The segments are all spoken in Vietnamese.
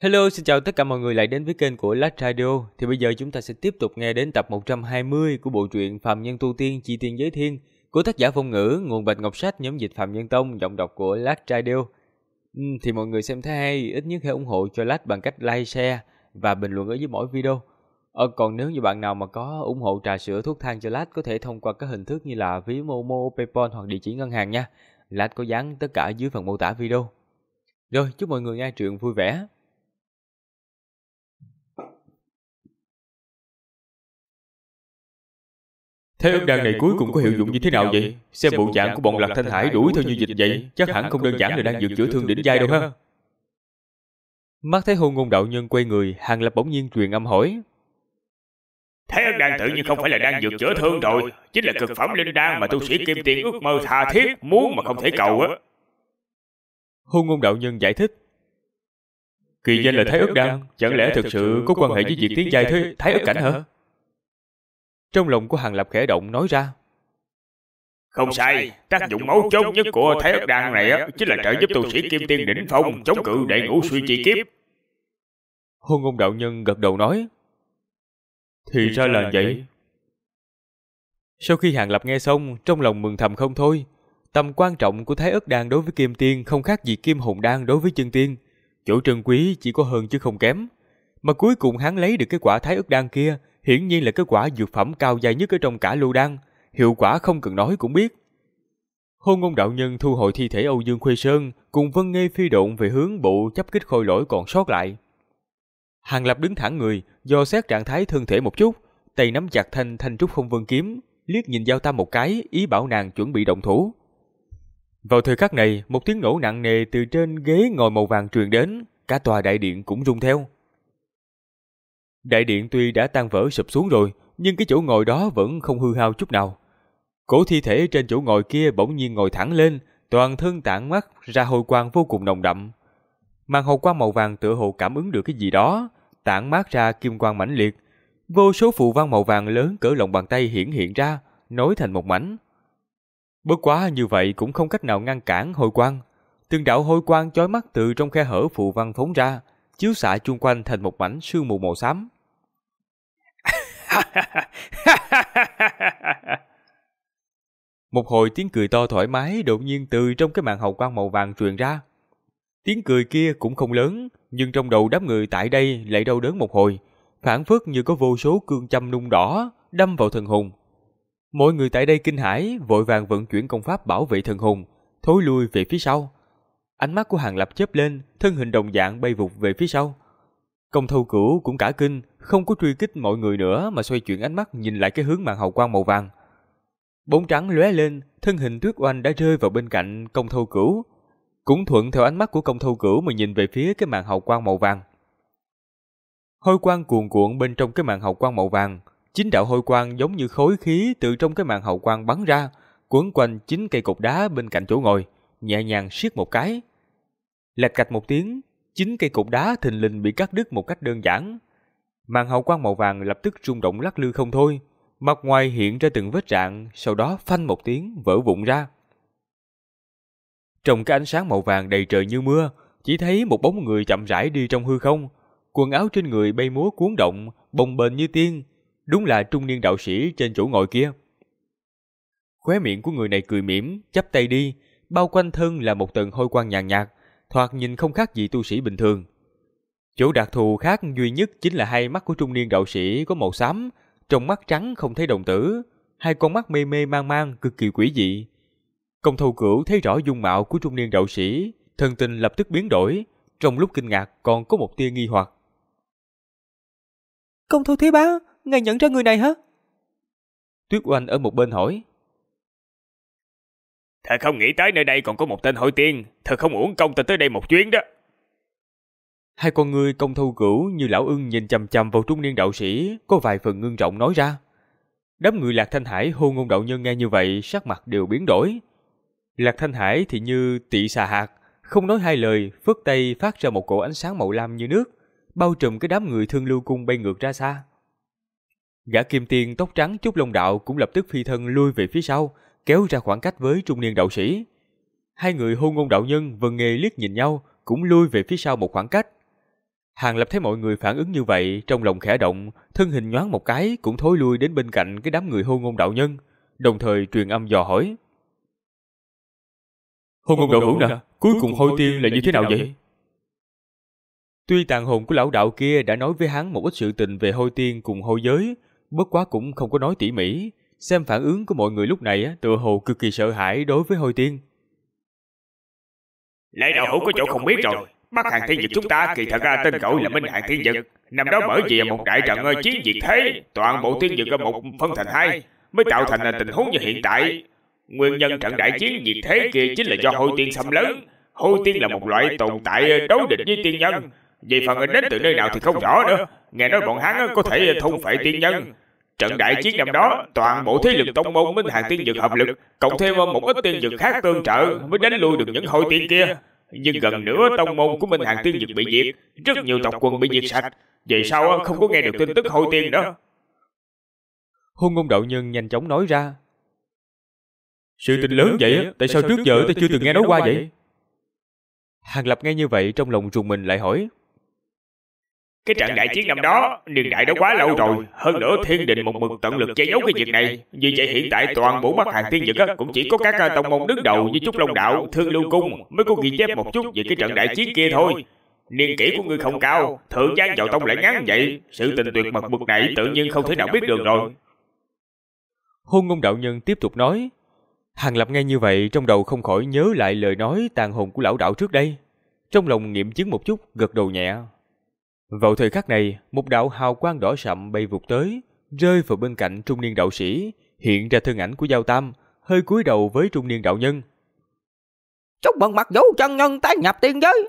Hello, xin chào tất cả mọi người lại đến với kênh của Last Radio. Thì bây giờ chúng ta sẽ tiếp tục nghe đến tập 120 của bộ truyện Phàm Nhân Tu Tiên Chi Tiên Giới Thiên của tác giả Phong Ngữ, nguồn Bạch Ngọc Sách, nhóm dịch Phàm Nhân Tông, giọng đọc của Last Radio. Thì mọi người xem thấy hay, ít nhất hãy ủng hộ cho Last bằng cách like, share và bình luận ở dưới mỗi video. Còn nếu như bạn nào mà có ủng hộ trà sữa thuốc thang cho Last có thể thông qua các hình thức như là ví Momo, PayPal hoặc địa chỉ ngân hàng nha. Last có dán tất cả dưới phần mô tả video. Rồi, chúc mọi người nghe truyện vui vẻ. Thế ức đan này cuối cùng có hiệu dụng như thế nào vậy? Xem bộ dạng của bọn Lạc Thanh Hải đuổi theo như dịch vậy, chắc hẳn không đơn giản là đang dược chữa thương đỉnh giai đâu ha. Mắt thấy Hôn Ngôn đạo nhân quay người, Hàng Lập bỗng nhiên truyền âm hỏi. Thế ức đan tự nhiên không phải là đang dược chữa thương rồi, chính là cực phẩm linh đan mà tu sĩ Kim Tiên ước mơ tha thiết, muốn mà không thể cầu á. Hôn Ngôn đạo nhân giải thích. Kỳ danh là Thái ức đan, chẳng lẽ thực sự có quan hệ với việc tiến giai thế Thái ức cảnh hả? Trong lòng của Hàng Lập khẽ động nói ra. Không sai, tác dụng mấu chốt nhất của Thái ức đan này á chính là trợ giúp tu sĩ Kim Tiên đỉnh phong chống cự đệ ngũ suy chi kiếp. Hôn Ngôn đạo nhân gật đầu nói. Thì ra là vậy. Sau khi Hàng Lập nghe xong, trong lòng mừng thầm không thôi. Tầm quan trọng của Thái ức đan đối với Kim Tiên không khác gì Kim Hồn đan đối với chân tiên. Chỗ trân quý chỉ có hơn chứ không kém. Mà cuối cùng hắn lấy được cái quả Thái ức đan kia, hiển nhiên là cái quả dược phẩm cao dài nhất ở trong cả lô đan, hiệu quả không cần nói cũng biết. Hôn Ngôn đạo nhân thu hồi thi thể Âu Dương Khuê Sơn, cùng Vân Nghê phi độn về hướng bộ chấp kích khôi lỗi còn sót lại. Hàng Lập đứng thẳng người, dò xét trạng thái thân thể một chút, tay nắm chặt thanh trúc không vân kiếm, liếc nhìn Giao Tam một cái, ý bảo nàng chuẩn bị động thủ. Vào thời khắc này, một tiếng nổ nặng nề từ trên ghế ngồi màu vàng truyền đến, cả tòa đại điện cũng rung theo. Đại điện tuy đã tan vỡ sụp xuống rồi, nhưng cái chỗ ngồi đó vẫn không hư hao chút nào. Cổ thi thể trên chỗ ngồi kia bỗng nhiên ngồi thẳng lên, toàn thân tản mắt ra hồi quang vô cùng nồng đậm. Màn hào quang màu vàng tựa hồ cảm ứng được cái gì đó, tản mát ra kim quang mãnh liệt. Vô số phù văn màu vàng lớn cỡ lòng bàn tay hiện ra, nối thành một mảnh. Bất quá như vậy cũng không cách nào ngăn cản hồi quang. Từng đạo hồi quang chói mắt từ trong khe hở phù văn phóng ra, chiếu xạ chung quanh thành một mảnh sương mù màu xám. Một hồi tiếng cười to thoải mái đột nhiên từ trong cái màn hào quang màu vàng truyền ra. Tiếng cười kia cũng không lớn, nhưng trong đầu đám người tại đây lại đau đớn một hồi, phảng phất như có vô số cương châm nung đỏ đâm vào thần hồn. Mọi người tại đây kinh hãi, vội vàng vận chuyển công pháp bảo vệ thần hồn, thối lui về phía sau. Ánh mắt của Hàng Lập chớp lên, thân hình đồng dạng bay vụt về phía sau. Công Thâu Cửu cũng cả kinh, không có truy kích mọi người nữa mà xoay chuyển ánh mắt nhìn lại cái hướng màn hào quang màu vàng. Bóng trắng lóe lên, thân hình Tuyết Oanh đã rơi vào bên cạnh Công Thâu Cửu, cũng thuận theo ánh mắt của Công Thâu Cửu mà nhìn về phía cái màn hào quang màu vàng. Hôi quang cuồn cuộn bên trong cái màn hào quang màu vàng, 9 đạo hôi quang giống như khối khí từ trong cái màn hào quang bắn ra, quấn quanh 9 cây cột đá bên cạnh chỗ ngồi, nhẹ nhàng siết một cái. Lạch cạch một tiếng, 9 cây cột đá thình lình bị cắt đứt một cách đơn giản. Màn hào quang màu vàng lập tức rung động lắc lư không thôi, mặt ngoài hiện ra từng vết rạn, sau đó phanh một tiếng vỡ vụn ra. Trong cái ánh sáng màu vàng đầy trời như mưa, chỉ thấy một bóng người chậm rãi đi trong hư không, quần áo trên người bay múa cuốn động, bồng bềnh như tiên, đúng là trung niên đạo sĩ trên chỗ ngồi kia. Khóe miệng của người này cười mỉm, chắp tay đi, bao quanh thân là một tầng hôi quang nhàn nhạt, thoạt nhìn không khác gì tu sĩ bình thường. Chỗ đặc thù khác duy nhất chính là hai mắt của trung niên đạo sĩ có màu xám, trong mắt trắng không thấy đồng tử, hai con mắt mê mê mang mang cực kỳ quỷ dị. Công Thâu Cửu thấy rõ dung mạo của trung niên đạo sĩ, thần tình lập tức biến đổi, trong lúc kinh ngạc còn có một tia nghi hoặc. Công Thâu Thế Bá, ngài nhận ra người này hả? Tuyết Oanh ở một bên hỏi. Thật không nghĩ tới nơi đây còn có một tên hội tiên, thật không uổng công ta tới đây một chuyến đó. Hai con ngươi Công Thâu Cửu như lão ưng nhìn chằm chằm vào trung niên đạo sĩ, có vài phần ngưng trọng nói ra. Đám người Lạc Thanh Hải Hôn Ngôn đạo nhân nghe như vậy, sắc mặt đều biến đổi. Lạc Thanh Hải thì như tỵ xà hạt, không nói hai lời, phất tay phát ra một cổ ánh sáng màu lam như nước, bao trùm cái đám người Thương Lưu Cung bay ngược ra xa. Gã Kim Tiên tóc trắng Trúc Long Đạo cũng lập tức phi thân lui về phía sau, kéo ra khoảng cách với trung niên đạo sĩ. Hai người Hôn Ngôn đạo nhân Vân Nghê liếc nhìn nhau, cũng lui về phía sau một khoảng cách. Hàng Lập thấy mọi người phản ứng như vậy, trong lòng khẽ động, thân hình nhoáng một cái cũng thối lui đến bên cạnh cái đám người Hôn Ngôn đạo nhân, đồng thời truyền âm dò hỏi. Hôn Ngôn đạo hữu nè, cuối cùng Hôi Tiên là như thế nào vậy? Tuy tàn hồn của lão đạo kia đã nói với hắn một ít sự tình về Hôi Tiên cùng Hôi Giới, bất quá cũng không có nói tỉ mỉ, xem phản ứng của mọi người lúc này tựa hồ cực kỳ sợ hãi đối với Hôi Tiên. Lệ đạo hữu có chỗ không biết rồi. Bắc Hàng Thiên Dực chúng ta kỳ thật ra tên gọi là Minh Hàng Thiên Dực. Năm đó bởi vì một đại trận chiến diệt thế, toàn bộ thiên dực một phân thành hai, mới tạo thành tình huống như hiện tại. Nguyên nhân trận đại chiến diệt thế kia chính là do Hôi Tiên xâm lấn. Hôi Tiên là một loại tồn tại đối địch với tiên nhân. Về phần đến từ nơi nào thì không rõ nữa. Nghe nói bọn hắn có thể thôn phệ tiên nhân. Trận đại chiến năm đó, toàn bộ thế lực tông môn Minh Hàng Tiên Dực hợp lực, cộng thêm một ít tiên dực khác tương trợ mới đánh lui được những Hôi Tiên kia. Nhưng gần nữa tông môn của Minh Hàng Tiên Dực bị diệt, rất nhiều tộc quần bị diệt sạch. Về sau không có nghe được tin tức Hôi Tiên nữa. Hôn Ngôn đạo nhân nhanh chóng nói ra. Sự tình lớn vậy, tại sao trước giờ ta chưa từng nghe nói qua vậy? Hàng Lập nghe như vậy trong lòng rùng mình lại hỏi. Cái trận đại chiến năm đó, niên đại đã quá lâu rồi. Hơn nữa thiên đình một mực tận lực che giấu cái việc này. Vì vậy hiện tại toàn bộ Bắc Hàng Tiên Dực cũng chỉ có các tông môn đứng đầu như Trúc Long Đạo, Thương Lưu Cung mới có ghi chép một chút về cái trận đại chiến kia thôi. Niên kỷ của ngươi không cao, thượng gian vào tông lại ngắn vậy, sự tình tuyệt mật bực này tự nhiên không thể nào biết được rồi. Hôn Ngôn đạo nhân tiếp tục nói. Hàng Lập nghe như vậy trong đầu không khỏi nhớ lại lời nói tàn hồn của lão đạo trước đây. Trong lòng nghiệm chứng một chút, gật đầu nhẹ. Vào thời khắc này, một đạo hào quang đỏ sậm bay vụt tới, rơi vào bên cạnh trung niên đạo sĩ, hiện ra thân ảnh của Giao Tam, hơi cúi đầu với trung niên đạo nhân. Chúc mừng Mặc Vũ chân nhân tái nhập tiên giới.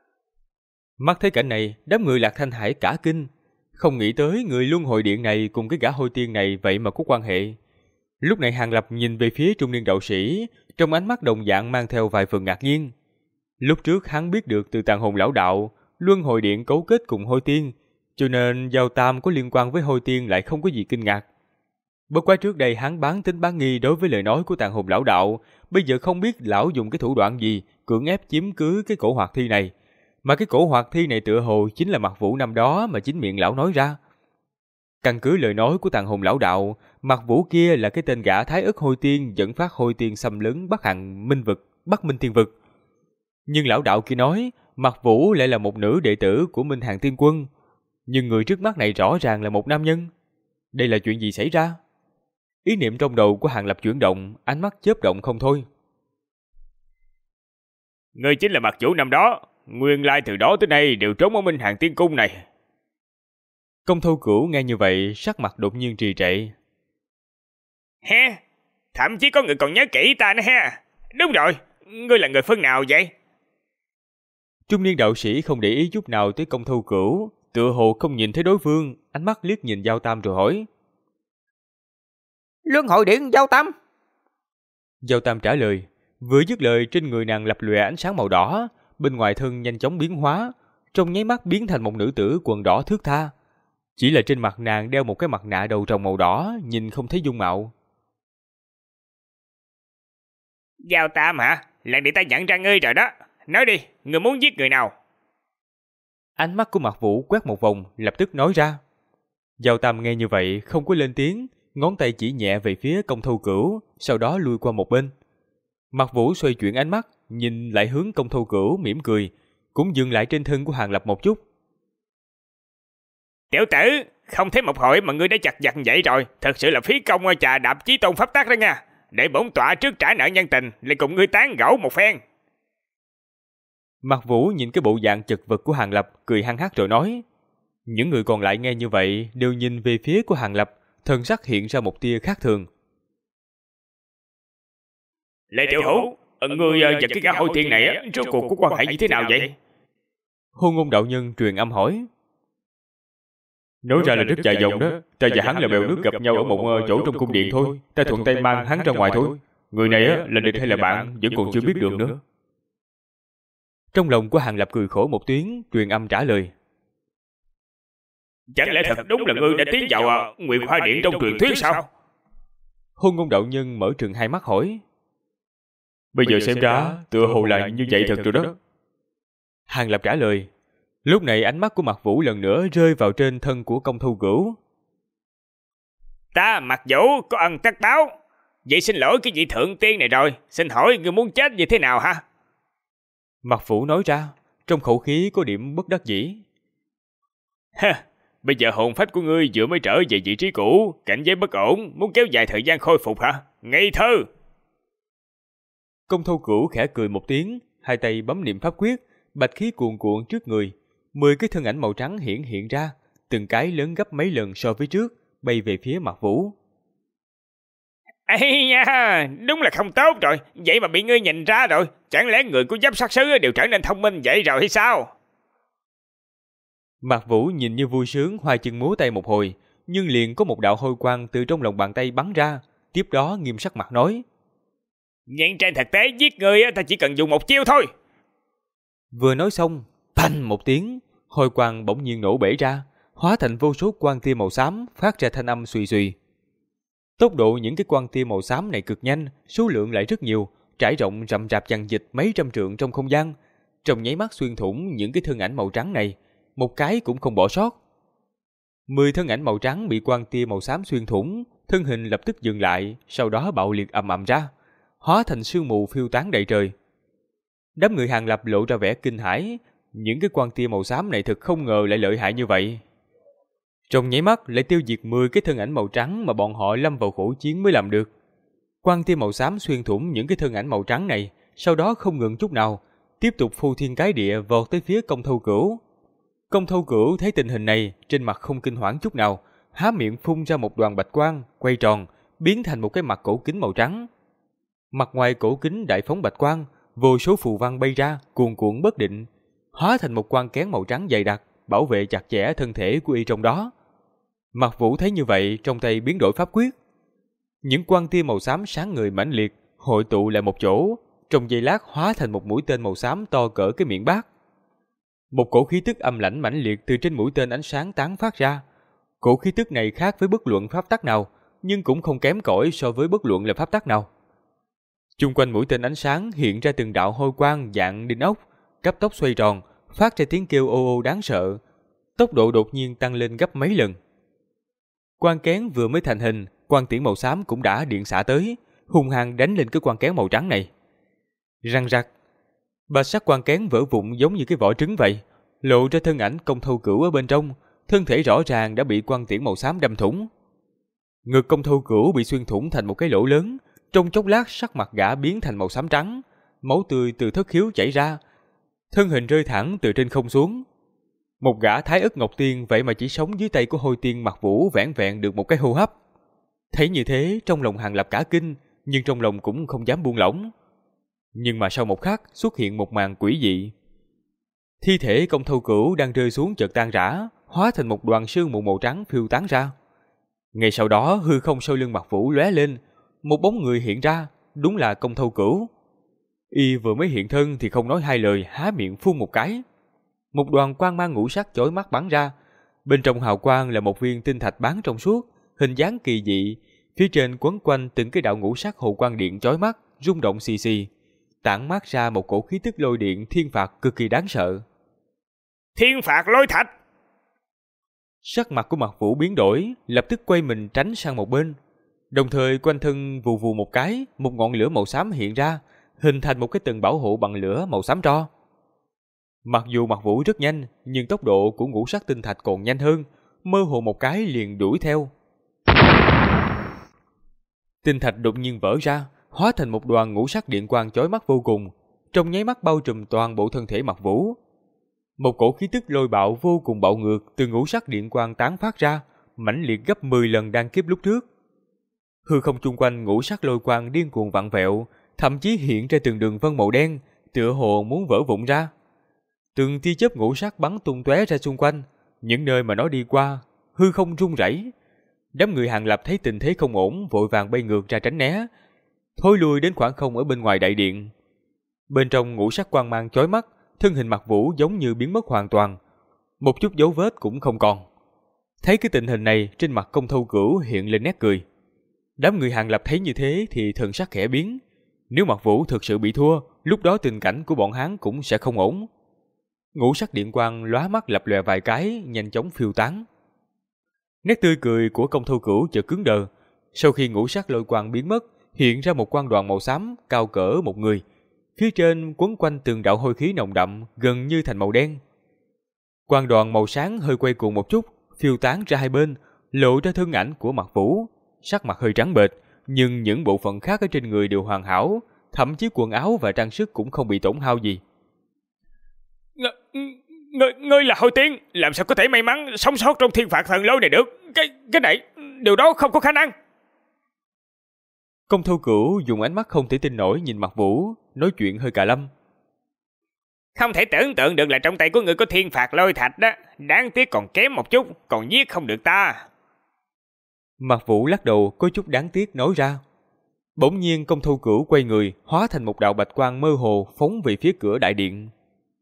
Mắt thấy cảnh này, đám người Lạc Thanh Hải cả kinh, không nghĩ tới người luân hồi điện này cùng cái gã Hôi Tiên này vậy mà có quan hệ. Lúc này Hàng Lập nhìn về phía trung niên đạo sĩ, trong ánh mắt đồng dạng mang theo vài phần ngạc nhiên. Lúc trước hắn biết được từ tàn hồn lão đạo, luân hồi điện cấu kết cùng Hôi Tiên, cho nên Giao Tam có liên quan với Hôi Tiên lại không có gì kinh ngạc. Bất quá trước đây hắn bán tín bán nghi đối với lời nói của tàn hồn lão đạo, bây giờ không biết lão dùng cái thủ đoạn gì cưỡng ép chiếm cứ cái cổ hoạt thi này, mà cái cổ hoạt thi này tựa hồ chính là Mặc Vũ năm đó mà chính miệng lão nói ra. Căn cứ lời nói của tàn hồn lão đạo, Mặc Vũ kia là cái tên gã Thái Ức Hôi Tiên dẫn phát Hôi Tiên xâm lấn Bắc Hàng Minh vực, Bắc Minh Thiên vực. Nhưng lão đạo kia nói, Mặc Vũ lại là một nữ đệ tử của Minh Hàng Tiên Quân, nhưng người trước mắt này rõ ràng là một nam nhân. Đây là chuyện gì xảy ra? Ý niệm trong đầu của Hàng Lập chuyển động, ánh mắt chớp động không thôi. Ngươi chính là Mặc Vũ năm đó, nguyên lai từ đó tới nay đều trốn ở Minh Hàng Tiên Cung này. Công Thâu Cửu nghe như vậy, sắc mặt đột nhiên trì trệ. He, thậm chí có người còn nhớ kỹ ta nữa ha. Đúng rồi, ngươi là người phương nào vậy? Trung niên đạo sĩ không để ý chút nào tới Công Thâu Cửu, tựa hồ không nhìn thấy đối phương, ánh mắt liếc nhìn Giao Tam rồi hỏi. Luân hồi điện Giao Tam. Giao Tam trả lời, vừa dứt lời trên người nàng lập lòe ánh sáng màu đỏ, bên ngoài thân nhanh chóng biến hóa, trong nháy mắt biến thành một nữ tử quần đỏ thướt tha. Chỉ là trên mặt nàng đeo một cái mặt nạ đầu trồng màu đỏ, nhìn không thấy dung mạo. Giao Tam hả? Lần này ta nhận ra ngươi rồi đó. Nói đi, ngươi muốn giết người nào? Ánh mắt của Mặc Vũ quét một vòng, lập tức nói ra. Giao Tam nghe như vậy, không có lên tiếng, ngón tay chỉ nhẹ về phía Công Thâu Cửu, sau đó lui qua một bên. Mặc Vũ xoay chuyển ánh mắt, nhìn lại hướng Công Thâu Cửu mỉm cười, cũng dừng lại trên thân của Hàng Lập một chút. Tiểu tử, không thấy một hồi mà ngươi đã chặt vặt vậy rồi, thật sự là phí công trà đạp chí tôn pháp tắc đó nha. Để bổn tọa trước trả nợ nhân tình, lại cùng ngươi tán gẫu một phen. Mặc Vũ nhìn cái bộ dạng chật vật của Hàng Lập, cười hăng hắc rồi nói. Những người còn lại nghe như vậy đều nhìn về phía của Hàng Lập, thần sắc hiện ra một tia khác thường. Lệ tiểu hữu, ngươi và cái gã Hôi Tiên này rốt cuộc có quan hệ như thế nào vậy? Hôn Ngôn đạo nhân truyền âm hỏi. Nói ra là rất dài dòng đó, ta và hắn là bèo nước gặp nhau ở một chỗ trong cung điện thôi, ta thuận tay mang hắn ra ngoài thôi. Người này là địch hay là bạn vẫn còn chưa biết được nữa. Trong lòng của Hàng Lập cười khổ một tiếng, truyền âm trả lời. Chẳng lẽ thật đúng là ngươi đã tiến vào Nguyệt Hoa Điện trong truyền thuyết sao? Hôn Ngôn đạo nhân mở trừng hai mắt hỏi. Bây giờ xem ra tựa hồ là như vậy thật rồi đó. Hàng Lập trả lời. Lúc này ánh mắt của Mạc Vũ lần nữa rơi vào trên thân của Công Thâu Cửu. Ta Mạc Vũ có ân tất báo. Vậy xin lỗi cái vị thượng tiên này rồi. Xin hỏi ngươi muốn chết như thế nào hả? Mạc Vũ nói ra, trong khẩu khí có điểm bất đắc dĩ. Ha, bây giờ hồn phách của ngươi vừa mới trở về vị trí cũ, cảnh giới bất ổn, muốn kéo dài thời gian khôi phục hả? Ngây thơ! Công Thâu Cửu khẽ cười một tiếng, hai tay bấm niệm pháp quyết, bạch khí cuồn cuộn trước người, 10 cái thân ảnh màu trắng hiện ra, từng cái lớn gấp mấy lần so với trước, bay về phía Mạc Vũ. Ây nha, đúng là không tốt rồi, vậy mà bị ngươi nhìn ra rồi, chẳng lẽ người của giáp sát sứ đều trở nên thông minh vậy rồi hay sao? Mạc Vũ nhìn như vui sướng, hoa chân múa tay một hồi, nhưng liền có một đạo hôi quang từ trong lòng bàn tay bắn ra, tiếp đó nghiêm sắc mặt nói: Nhưng trên thực tế giết người ta chỉ cần dùng một chiêu thôi. Vừa nói xong, phanh một tiếng, hôi quang bỗng nhiên nổ bể ra, hóa thành vô số quang tia màu xám, phát ra thanh âm xùy xùy. Tốc độ những cái quang tia màu xám này cực nhanh, số lượng lại rất nhiều, trải rộng rậm rạp chằng dịch mấy trăm trượng trong không gian, trong nháy mắt xuyên thủng những cái thân ảnh màu trắng này, một cái cũng không bỏ sót. 10 thân ảnh màu trắng bị quang tia màu xám xuyên thủng, thân hình lập tức dừng lại, sau đó bạo liệt ầm ầm ra, hóa thành sương mù phiêu tán đầy trời. Đám người Hàng Lập lộ ra vẻ kinh hãi, những cái quang tia màu xám này thật không ngờ lại lợi hại như vậy. Trong nháy mắt lại tiêu diệt 10 cái thân ảnh màu trắng mà bọn họ lâm vào khổ chiến mới làm được. Quang tia màu xám xuyên thủng những cái thân ảnh màu trắng này, sau đó không ngừng chút nào, tiếp tục phô thiên cái địa vọt tới phía Công Thâu Cửu. Công Thâu Cửu thấy tình hình này, trên mặt không kinh hoảng chút nào, há miệng phun ra một đoàn bạch quang, quay tròn, biến thành một cái mặt cổ kính màu trắng. Mặt ngoài cổ kính đại phóng bạch quang, vô số phù văn bay ra, cuồn cuộn bất định, hóa thành một quan kén màu trắng dày đặc, bảo vệ chặt chẽ thân thể của y trong đó. Mạc Vũ thấy như vậy, trong tay biến đổi pháp quyết. Những quang tia màu xám sáng ngời mãnh liệt, hội tụ lại một chỗ, trong giây lát hóa thành một mũi tên màu xám to cỡ cái miệng bát. Một cổ khí tức âm lãnh mãnh liệt từ trên mũi tên ánh sáng tán phát ra. Cổ khí tức này khác với bất luận pháp tắc nào, nhưng cũng không kém cỏi so với bất luận là pháp tắc nào. Chung quanh mũi tên ánh sáng hiện ra từng đạo hôi quang dạng đinh ốc, cấp tốc xoay tròn, phát ra tiếng kêu ô ô đáng sợ. Tốc độ đột nhiên tăng lên gấp mấy lần. Quang kén vừa mới thành hình, quang tiễn màu xám cũng đã điện xạ tới, hung hăng đánh lên cái quang kén màu trắng này. Răng rắc, bạch sắc quang kén vỡ vụn giống như cái vỏ trứng vậy, lộ ra thân ảnh Công Thâu Cửu ở bên trong, thân thể rõ ràng đã bị quang tiễn màu xám đâm thủng. Ngực Công Thâu Cửu bị xuyên thủng thành một cái lỗ lớn, trong chốc lát sắc mặt gã biến thành màu xám trắng, máu tươi từ thất khiếu chảy ra, thân hình rơi thẳng từ trên không xuống. Một gã Thái Ức Ngọc Tiên vậy mà chỉ sống dưới tay của Hôi Tiên Mạc Vũ vẻn vẹn được một cái hô hấp. Thấy như thế, trong lòng Hàng Lập cả kinh, nhưng trong lòng cũng không dám buông lỏng. Nhưng mà sau một khắc xuất hiện một màn quỷ dị. Thi thể Công Thâu Cửu đang rơi xuống chợt tan rã, hóa thành một đoàn sương mù màu trắng phiêu tán ra. Ngay sau đó hư không sau lưng Mạc Vũ lóe lên, một bóng người hiện ra, đúng là Công Thâu Cửu. Y vừa mới hiện thân thì không nói hai lời, há miệng phun một cái. Một đoàn quang mang ngũ sắc chói mắt bắn ra, bên trong hào quang là một viên tinh thạch bán trong suốt, hình dáng kỳ dị, phía trên quấn quanh từng cái đạo ngũ sắc hồ quang điện chói mắt, rung động xì xì, tản mát ra một cổ khí tức lôi điện thiên phạt cực kỳ đáng sợ. Thiên phạt lôi thạch! Sắc mặt của Mạc Vũ biến đổi, lập tức quay mình tránh sang một bên. Đồng thời quanh thân vù vù một cái, một ngọn lửa màu xám hiện ra, hình thành một cái tầng bảo hộ bằng lửa màu xám tro. Mặc dù Mạc Vũ rất nhanh, nhưng tốc độ của ngũ sắc tinh thạch còn nhanh hơn, mơ hồ một cái liền đuổi theo. Tinh thạch đột nhiên vỡ ra, hóa thành một đoàn ngũ sắc điện quang chói mắt vô cùng, trong nháy mắt bao trùm toàn bộ thân thể Mạc Vũ. Một cổ khí tức lôi bạo vô cùng bạo ngược từ ngũ sắc điện quang tán phát ra, mãnh liệt gấp 10 lần đan kiếp lúc trước. Hư không chung quanh ngũ sắc lôi quang điên cuồng vặn vẹo, thậm chí hiện ra từng đường vân màu đen, tựa hồ muốn vỡ vụn ra. Từng tia chớp ngũ sắc bắn tung tóe ra xung quanh, những nơi mà nó đi qua, hư không rung rẩy. Đám người Hàng Lập thấy tình thế không ổn, vội vàng bay ngược ra tránh né, thối lui đến khoảng không ở bên ngoài đại điện. Bên trong ngũ sắc quang mang chói mắt, thân hình Mạc Vũ giống như biến mất hoàn toàn, một chút dấu vết cũng không còn. Thấy cái tình hình này, trên mặt Công Thâu Cửu hiện lên nét cười. Đám người Hàng Lập thấy như thế thì thần sắc khẽ biến. Nếu Mạc Vũ thực sự bị thua, lúc đó tình cảnh của bọn hắn cũng sẽ không ổn. Ngũ sắc điện quang lóa mắt lập lòe vài cái, nhanh chóng phiêu tán. Nét tươi cười của Công Thâu Cửu chợt cứng đờ. Sau khi ngũ sắc lôi quang biến mất, hiện ra một quang đoàn màu xám cao cỡ một người. Phía trên quấn quanh từng đạo hôi khí nồng đậm, gần như thành màu đen. Quang đoàn màu sáng hơi quay cuồng một chút, phiêu tán ra hai bên, lộ ra thân ảnh của Mạc Vũ, sắc mặt hơi trắng bệch, nhưng những bộ phận khác ở trên người đều hoàn hảo, thậm chí quần áo và trang sức cũng không bị tổn hao gì. Ngươi là Hồi Tiên, làm sao có thể may mắn sống sót trong thiên phạt thần lôi này được? Cái này, điều đó không có khả năng. Công Thâu Cửu dùng ánh mắt không thể tin nổi nhìn Mạc Vũ, nói chuyện hơi cà lâm. Không thể tưởng tượng được là trong tay của ngươi có thiên phạt lôi thạch đó, đáng tiếc còn kém một chút, còn giết không được ta. Mạc Vũ lắc đầu có chút đáng tiếc nói ra. Bỗng nhiên Công Thâu Cửu quay người, hóa thành một đạo bạch quang mơ hồ phóng về phía cửa đại điện.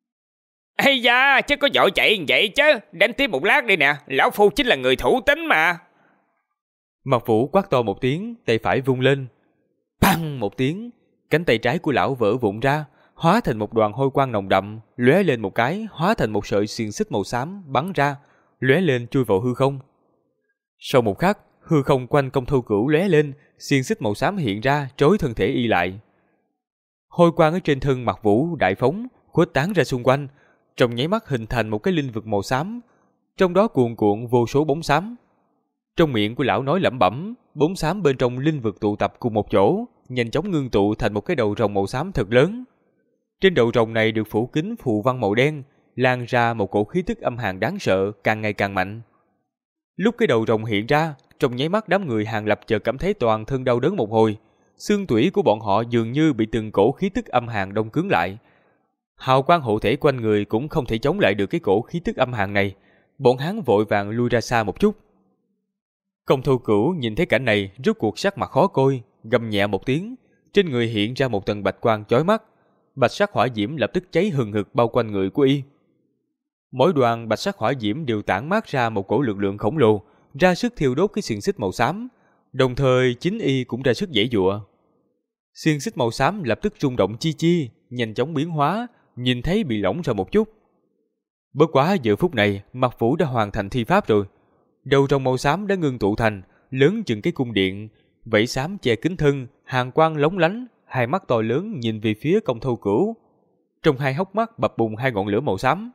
Ây da, chứ có vội chạy vậy chứ, đánh tiếp một lát đi nè, lão phu chính là người thủ tính mà. Mạc Vũ quát to một tiếng, tay phải vung lên. Bang một tiếng, cánh tay trái của lão vỡ vụn ra, hóa thành một đoàn hôi quang nồng đậm, lóe lên một cái, hóa thành một sợi xiềng xích màu xám bắn ra, lóe lên chui vào hư không. Sau một khắc, hư không quanh Công Thâu Cửu lóe lên, xiềng xích màu xám hiện ra, trói thân thể y lại. Hôi quang ở trên thân Mạc Vũ đại phóng, khuếch tán ra xung quanh, trong nháy mắt hình thành một cái linh vực màu xám, trong đó cuồn cuộn vô số bóng xám. Trong miệng của lão nói lẩm bẩm, bóng xám bên trong linh vực tụ tập cùng một chỗ, nhanh chóng ngưng tụ thành một cái đầu rồng màu xám thật lớn. Trên đầu rồng này được phủ kín phù văn màu đen, lan ra một cổ khí tức âm hàn đáng sợ, càng ngày càng mạnh. Lúc cái đầu rồng hiện ra, trong nháy mắt đám người Hàng Lập chợt cảm thấy toàn thân đau đớn một hồi, xương tủy của bọn họ dường như bị từng cổ khí tức âm hàn đông cứng lại. Hào quang hộ thể quanh người cũng không thể chống lại được cái cổ khí tức âm hàn này, bọn hắn vội vàng lui ra xa một chút. Công Thâu Cửu nhìn thấy cảnh này, rốt cuộc sắc mặt khó coi, gầm nhẹ một tiếng, trên người hiện ra một tầng bạch quang chói mắt, bạch sắc hỏa diễm lập tức cháy hừng hực bao quanh người của y. Mỗi đoàn bạch sắc hỏa diễm đều tản mát ra một cổ lực lượng khổng lồ, ra sức thiêu đốt cái xiềng xích màu xám, đồng thời chính y cũng ra sức giãy giụa. Xiềng xích màu xám lập tức rung động chi chi, nhanh chóng biến hóa, nhìn thấy bị lỏng ra một chút. Bất quá giờ phút này, Mạc Vũ đã hoàn thành thi pháp rồi. Đầu rồng màu xám đã ngưng tụ thành, lớn chừng cái cung điện, vảy xám che kín thân, hàn quang lóng lánh, hai mắt to lớn nhìn về phía Công Thâu Cửu. Trong hai hốc mắt bập bùng hai ngọn lửa màu xám.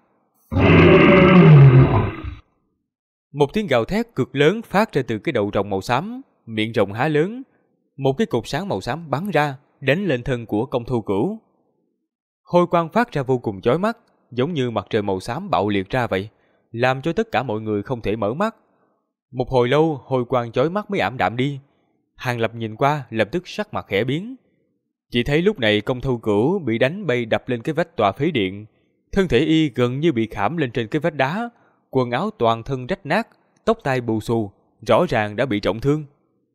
Một tiếng gào thét cực lớn phát ra từ cái đầu rồng màu xám, miệng rồng há lớn, một cái cột sáng màu xám bắn ra, đánh lên thân của Công Thâu Cửu. Hôi quang phát ra vô cùng chói mắt, giống như mặt trời màu xám bạo liệt ra vậy, làm cho tất cả mọi người không thể mở mắt. Một hồi lâu, hôi quang chói mắt mới ảm đạm đi. Hàng Lập nhìn qua, lập tức sắc mặt khẽ biến. Chỉ thấy lúc này Công Thâu Cửu bị đánh bay đập lên cái vách tòa phế điện, thân thể y gần như bị khảm lên trên cái vách đá, quần áo toàn thân rách nát, tóc tai bù xù, rõ ràng đã bị trọng thương.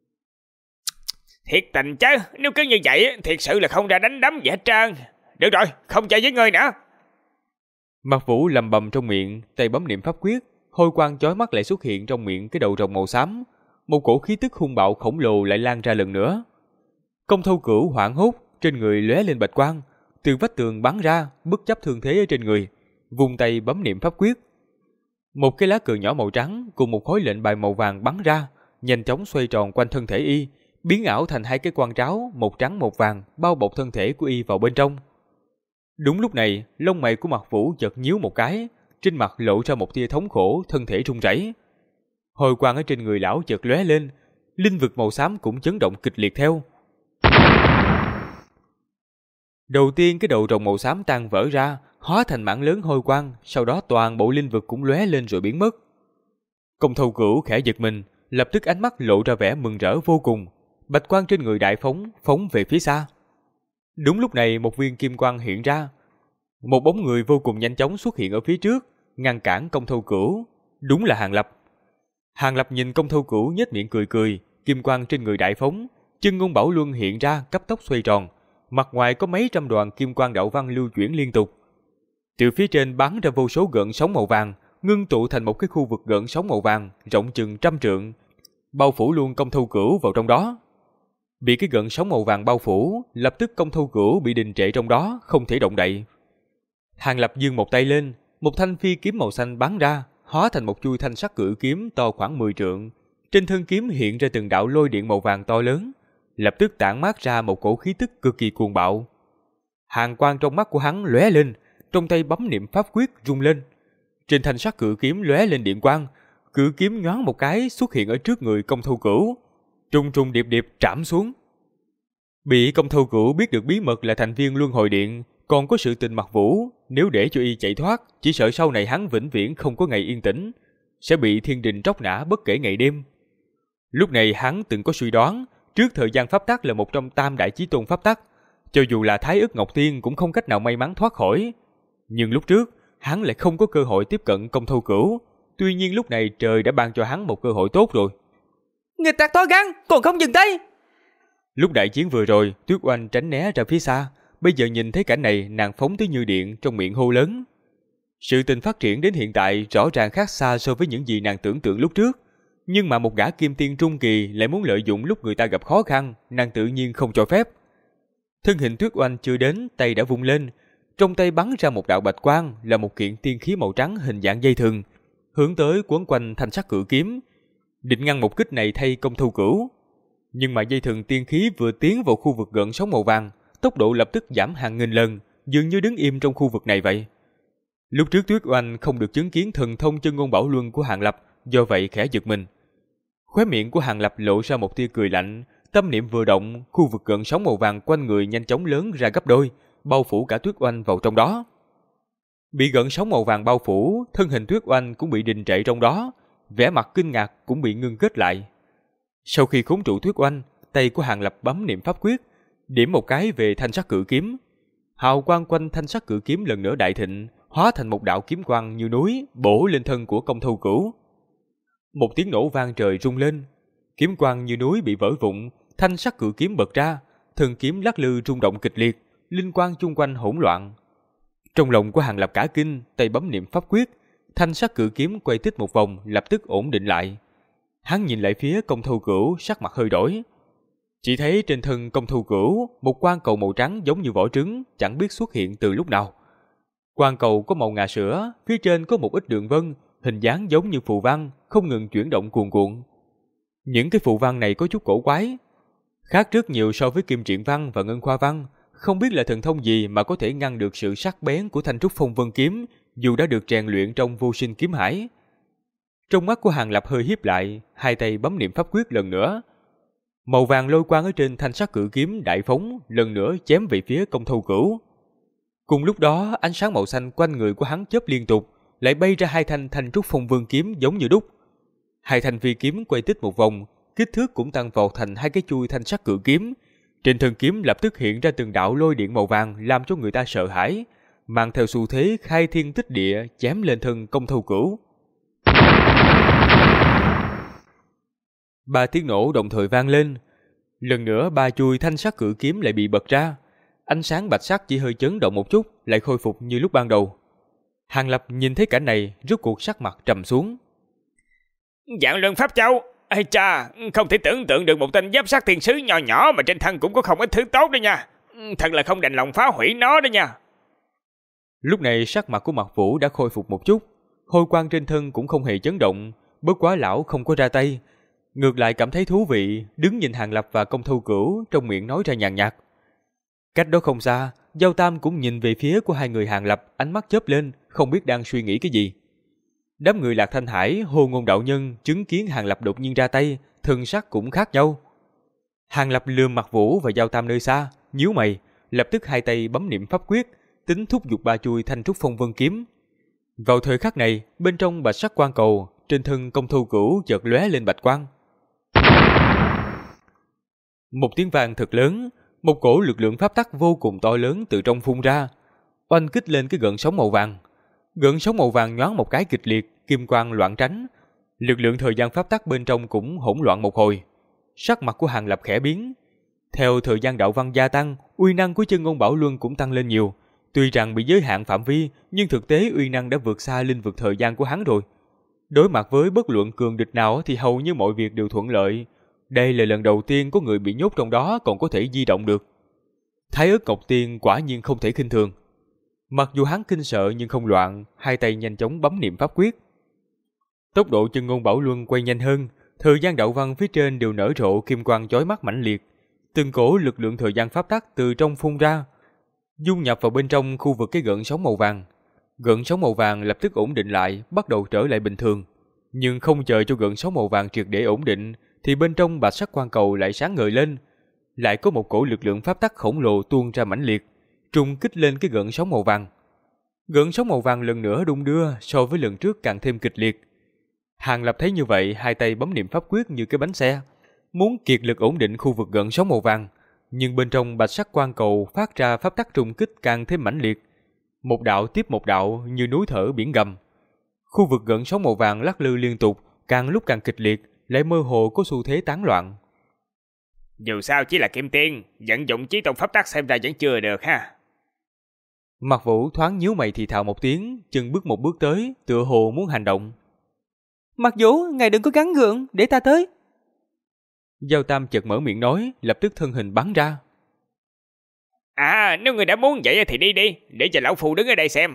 Thiệt tình chứ, nếu cứ như vậy thiệt sự là không ra đánh đấm gì hết trơn. Được rồi, không chơi với ngươi nữa. Mạc Vũ lầm bầm trong miệng, tay bấm niệm pháp quyết, hôi quang chói mắt lại xuất hiện trong miệng cái đầu rồng màu xám, một cổ khí tức hung bạo khổng lồ lại lan ra lần nữa. Công Thâu Cửu hoảng hốt, trên người lóe lên bạch quang, từ vách tường bắn ra, bất chấp thương thế ở trên người, vùng tay bấm niệm pháp quyết. Một cái lá cờ nhỏ màu trắng cùng một khối lệnh bài màu vàng bắn ra, nhanh chóng xoay tròn quanh thân thể y, biến ảo thành hai cái quan tráo, một trắng một vàng, bao bọc thân thể của y vào bên trong. Đúng lúc này, lông mày của Mạc Vũ chợt nhíu một cái, trên mặt lộ ra một tia thống khổ, thân thể run rẩy. Hồi quang ở trên người lão chợt lóe lên, linh vực màu xám cũng chấn động kịch liệt theo. Đầu tiên cái đầu rồng màu xám tan vỡ ra, hóa thành mảng lớn hôi quang, sau đó toàn bộ linh vực cũng lóe lên rồi biến mất. Công Thâu Cửu khẽ giật mình, lập tức ánh mắt lộ ra vẻ mừng rỡ vô cùng, bạch quang trên người đại phóng về phía xa. Đúng lúc này một viên kim quang hiện ra, một bóng người vô cùng nhanh chóng xuất hiện ở phía trước, ngăn cản Công Thâu Cửu, đúng là Hàng Lập. Hàng Lập nhìn Công Thâu Cửu nhếch miệng cười cười, kim quang trên người đại phóng, chân ngôn bảo luân hiện ra cấp tốc xoay tròn, mặt ngoài có mấy trăm đoàn kim quang đạo văn lưu chuyển liên tục. Từ phía trên bắn ra vô số gợn sóng màu vàng, ngưng tụ thành một cái khu vực gợn sóng màu vàng rộng chừng 100 trượng, bao phủ luôn Công Thâu Cửu vào trong đó. Bị cái gợn sóng màu vàng bao phủ, lập tức Công Thâu Cửu bị đình trệ trong đó, không thể động đậy. Hàng Lập giương một tay lên, một thanh phi kiếm màu xanh bắn ra, hóa thành một chuôi thanh sắc cự kiếm to khoảng 10 trượng. Trên thân kiếm hiện ra từng đạo lôi điện màu vàng to lớn, lập tức tản mát ra một cổ khí tức cực kỳ cuồng bạo. Hàn quang trong mắt của hắn lóe lên, trong tay bấm niệm pháp quyết rung lên. Trên thanh sắc cự kiếm lóe lên điện quang, cự kiếm nhoáng một cái xuất hiện ở trước người Công Thâu Cửu, trùng trùng điệp điệp trảm xuống. Bị Công Thâu Cửu biết được bí mật là thành viên Luân Hồi Điện, còn có sự tình Mặc Vũ, nếu để cho y chạy thoát, chỉ sợ sau này hắn vĩnh viễn không có ngày yên tĩnh, sẽ bị thiên đình tróc nã bất kể ngày đêm. Lúc này hắn từng có suy đoán, trước thời gian pháp tắc là một trong tam đại chí tôn pháp tắc, cho dù là Thái Ức Ngọc Tiên cũng không cách nào may mắn thoát khỏi. Nhưng lúc trước, hắn lại không có cơ hội tiếp cận Công Thâu Cửu, tuy nhiên lúc này trời đã ban cho hắn một cơ hội tốt rồi. Nghịch tặc to gan, còn không dừng tay! Lúc đại chiến vừa rồi, Tuyết Oanh tránh né ra phía xa, bây giờ nhìn thấy cảnh này, nàng phóng tới như điện, trong miệng hô lớn. Sự tình phát triển đến hiện tại rõ ràng khác xa so với những gì nàng tưởng tượng lúc trước, nhưng mà một gã kim tiên trung kỳ lại muốn lợi dụng lúc người ta gặp khó khăn, nàng tự nhiên không cho phép. Thân hình Tuyết Oanh chưa đến, tay đã vung lên, trong tay bắn ra một đạo bạch quang, là một kiện tiên khí màu trắng hình dạng dây thừng, hướng tới quấn quanh thanh sắc cự kiếm, định ngăn một kích này thay Công Thâu Cửu. Nhưng mà dây thừng tiên khí vừa tiến vào khu vực gợn sóng màu vàng, tốc độ lập tức giảm hàng nghìn lần, dường như đứng im trong khu vực này vậy. Lúc trước Tuyết Oanh không được chứng kiến thần thông chân ngôn bảo luân của Hàng Lập, do vậy khẽ giật mình. Khóe miệng của Hàng Lập lộ ra một tia cười lạnh, tâm niệm vừa động, khu vực gợn sóng màu vàng quanh người nhanh chóng lớn ra gấp đôi, bao phủ cả Tuyết Oanh vào trong đó. Bị gợn sóng màu vàng bao phủ, thân hình Tuyết Oanh cũng bị đình trệ trong đó, vẻ mặt kinh ngạc cũng bị ngưng kết lại. Sau khi khống trụ Tuyết Oanh, tay của Hàng Lập bấm niệm pháp quyết, điểm một cái về thanh sắc cự kiếm. Hào quang quanh thanh sắc cự kiếm lần nữa đại thịnh, hóa thành một đạo kiếm quang như núi bổ lên thân của Công Thâu Cửu. Một tiếng nổ vang trời rung lên, kiếm quang như núi bị vỡ vụn, thanh sắc cự kiếm bật ra, thân kiếm lắc lư rung động kịch liệt, linh quang chung quanh hỗn loạn. Trong lòng của Hàng Lập cả kinh, tay bấm niệm pháp quyết, thanh sắc cự kiếm quay tích một vòng, lập tức ổn định lại. Hắn nhìn lại phía Công Thâu Cửu, sắc mặt hơi đổi. Chỉ thấy trên thân Công Thâu Cửu, một quang cầu màu trắng giống như vỏ trứng, chẳng biết xuất hiện từ lúc nào. Quang cầu có màu ngà sữa, phía trên có một ít đường vân, hình dáng giống như phù văn, không ngừng chuyển động cuồn cuộn. Những cái phù văn này có chút cổ quái, khác rất nhiều so với Kim Triện Văn và Ngân Khoa Văn, không biết là thần thông gì mà có thể ngăn được sự sắc bén của thanh trúc phong vân kiếm, dù đã được rèn luyện trong vô sinh kiếm hải. Trong mắt của Hàng Lập hơi híp lại, hai tay bấm niệm pháp quyết lần nữa. Màu vàng lôi quang ở trên thanh sắc cự kiếm đại phóng, lần nữa chém về phía Công Thâu Cửu. Cùng lúc đó, ánh sáng màu xanh quanh người của hắn chớp liên tục, lại bay ra hai thanh thanh trúc phong vân kiếm giống như đúc. Hai thanh phi kiếm quay tích một vòng, kích thước cũng tăng vọt thành hai cái chuôi thanh sắc cự kiếm. Trên thân kiếm lập tức hiện ra từng đạo lôi điện màu vàng, làm cho người ta sợ hãi, mang theo xu thế khai thiên tích địa chém lên thân Công Thâu Cửu. Ba tiếng nổ đồng thời vang lên, lần nữa ba chuôi thanh sắc cự kiếm lại bị bật ra, ánh sáng bạch sắc chỉ hơi chấn động một chút, lại khôi phục như lúc ban đầu. Hàng Lập nhìn thấy cảnh này, rốt cuộc sắc mặt trầm xuống. Dạng Luân Pháp Châu, ây cha, không thể tưởng tượng được một tên giáp sát thiên sứ nhỏ nhỏ mà trên thân cũng có không ít thứ tốt đó nha. Thật là không đành lòng phá hủy nó đó nha. Lúc này sắc mặt của Mặc Vũ đã khôi phục một chút, hôi quang trên thân cũng không hề chấn động, bất quá lão không có ra tay, ngược lại cảm thấy thú vị, đứng nhìn Hàng Lập và Công Thâu Cửu, trong miệng nói ra nhàn nhạt. Cách đó không xa, Giao Tam cũng nhìn về phía của hai người Hàng Lập, ánh mắt chớp lên, không biết đang suy nghĩ cái gì. Đám người Lạc Thanh Hải, Hồ Ngôn đạo nhân chứng kiến Hàng Lập đột nhiên ra tay, thân sắc cũng khác nhau. Hàng Lập lườm Mặc Vũ và Giao Tam nơi xa, nhíu mày, lập tức hai tay bấm niệm pháp quyết, tính thúc giục ba chuôi thanh trúc phong vân kiếm. Vào thời khắc này, bên trong bạch sắc quang cầu, trên thân Công Thâu Cửu chợt lóe lên bạch quang. Một tiếng vang thật lớn, một cổ lực lượng pháp tắc vô cùng to lớn từ trong phun ra, oanh kích lên cái gợn sóng màu vàng. Gợn sóng màu vàng nhoáng một cái kịch liệt, kim quang loạn tránh. Lực lượng thời gian pháp tắc bên trong cũng hỗn loạn một hồi. Sắc mặt của Hàng Lập khẽ biến. Theo thời gian đạo văn gia tăng, uy năng của chân ngôn bảo luân cũng tăng lên nhiều. Tuy rằng bị giới hạn phạm vi, nhưng thực tế uy năng đã vượt xa linh vực thời gian của hắn rồi. Đối mặt với bất luận cường địch nào thì hầu như mọi việc đều thuận lợi. Đây là lần đầu tiên có người bị nhốt trong đó còn có thể di động được. Thái Ức Ngọc Tiên quả nhiên không thể khinh thường. Mặc dù hắn kinh sợ nhưng không loạn, hai tay nhanh chóng bấm niệm pháp quyết. Tốc độ Chân Ngôn Bảo Luân quay nhanh hơn, thời gian đạo văn phía trên đều nở rộ kim quang chói mắt mãnh liệt, từng cổ lực lượng thời gian pháp tắc từ trong phun ra, dung nhập vào bên trong khu vực cái gợn sóng màu vàng. Gợn sóng màu vàng lập tức ổn định lại, bắt đầu trở lại bình thường. Nhưng không chờ cho gợn sóng màu vàng triệt để ổn định, thì bên trong bạch sắc quang cầu lại sáng ngời lên, lại có một cổ lực lượng pháp tắc khổng lồ tuôn ra mãnh liệt, trùng kích lên cái gợn sóng màu vàng. Gợn sóng màu vàng lần nữa đung đưa, so với lần trước càng thêm kịch liệt. Hàng Lập thấy như vậy, hai tay bấm niệm pháp quyết như cái bánh xe, muốn kiệt lực ổn định khu vực gợn sóng màu vàng, nhưng bên trong bạch sắc quang cầu phát ra pháp tắc trùng kích càng thêm mãnh liệt, một đạo tiếp một đạo như núi thở biển gầm. Khu vực gợn sóng màu vàng lắc lư liên tục, càng lúc càng kịch liệt, lại mơ hồ có xu thế tán loạn. Dù sao chỉ là kim tiên, vận dụng chí tôn pháp tắc xem ra vẫn chưa được ha. Mạc Vũ thoáng nhíu mày thì thào một tiếng, chân bước một bước tới, tựa hồ muốn hành động. Mặc Vũ, ngài đừng có gắng gượng, để ta tới. Giao Tam chợt mở miệng nói, lập tức thân hình bắn ra. Nếu người đã muốn vậy thì đi đi, để cho lão phu đứng ở đây xem.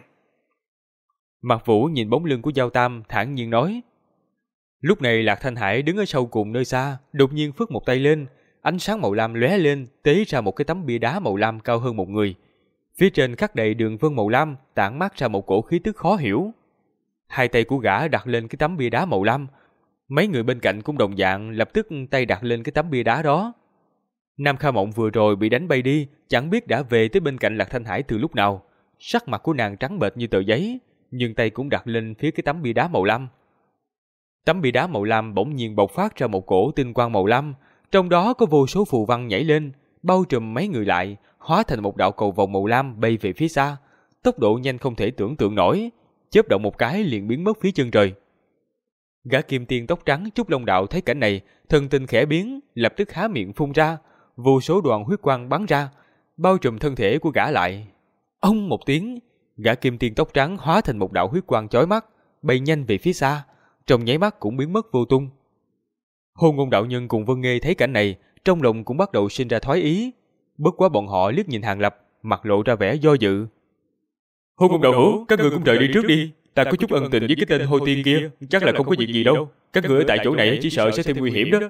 Mạc Vũ nhìn bóng lưng của Giao Tam, thản nhiên nói. Lúc này Lạc Thanh Hải đứng ở sau cùng nơi xa, đột nhiên phất một tay lên, ánh sáng màu lam lóe lên, tế ra một cái tấm bia đá màu lam cao hơn một người. Phía trên khắc đầy đường vân màu lam, tản mát ra một cổ khí tức khó hiểu. Hai tay của gã đặt lên cái tấm bia đá màu lam, mấy người bên cạnh cũng đồng dạng lập tức tay đặt lên cái tấm bia đá đó. Nam Kha Mộng vừa rồi bị đánh bay đi, chẳng biết đã về tới bên cạnh Lạc Thanh Hải từ lúc nào. Sắc mặt của nàng trắng bệch như tờ giấy, nhưng tay cũng đặt lên phía cái tấm bia đá màu lam. Tấm bia đá màu lam bỗng nhiên bộc phát ra một cổ tinh quang màu lam, trong đó có vô số phù văn nhảy lên, bao trùm mấy người lại, hóa thành một đạo cầu vồng màu lam bay về phía xa, tốc độ nhanh không thể tưởng tượng nổi, chớp động một cái liền biến mất phía chân trời. Gã kim tiên tóc trắng Trúc Long Đạo thấy cảnh này, thần tình khẽ biến, lập tức há miệng phun ra, vô số đoàn huyết quang bắn ra, bao trùm thân thể của gã lại. Ông một tiếng, gã kim tiên tóc trắng hóa thành một đạo huyết quang chói mắt, bay nhanh về phía xa, trong nháy mắt cũng biến mất vô tung. Hôn Ngôn đạo nhân cùng Vân Nghê thấy cảnh này, trong lòng cũng bắt đầu sinh ra thoái ý. Bất quá bọn họ liếc nhìn Hàng Lập, mặt lộ ra vẻ do dự. Hôn Ngôn đạo hữu, các người cũng rời đi trước đi. Ta có chút ân tình với cái tên Hôi Tiên kia, chắc là không có việc gì đâu. Các người ở tại chỗ này chỉ sợ sẽ thêm nguy hiểm đó.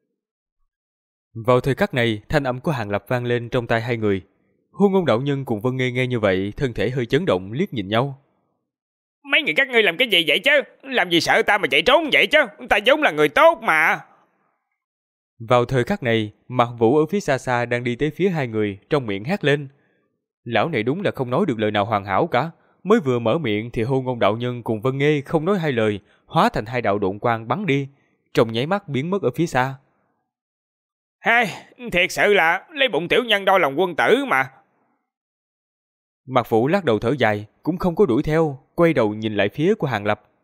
Vào thời khắc này, thanh âm của Hàng Lập vang lên trong tai hai người. Hôn Ngôn đạo nhân cùng Vân Nghê nghe như vậy, thân thể hơi chấn động liếc nhìn nhau. Mấy người các ngươi làm cái gì vậy chứ? Làm gì sợ ta mà chạy trốn vậy chứ? Ta giống là người tốt mà. Vào thời khắc này, Mạc Vũ ở phía xa xa đang đi tới phía hai người, trong miệng hét lên. Lão này đúng là không nói được lời nào hoàn hảo cả. Mới vừa mở miệng thì Hôn Ngôn đạo nhân cùng Vân Nghê không nói hai lời, hóa thành hai đạo độn quang bắn đi, trong nháy mắt biến mất ở phía xa. Hai, thiệt sự là lấy bụng tiểu nhân đo lòng quân tử mà. Mạc Vũ lắc đầu thở dài, cũng không có đuổi theo, quay đầu nhìn lại phía của Hàng Lập.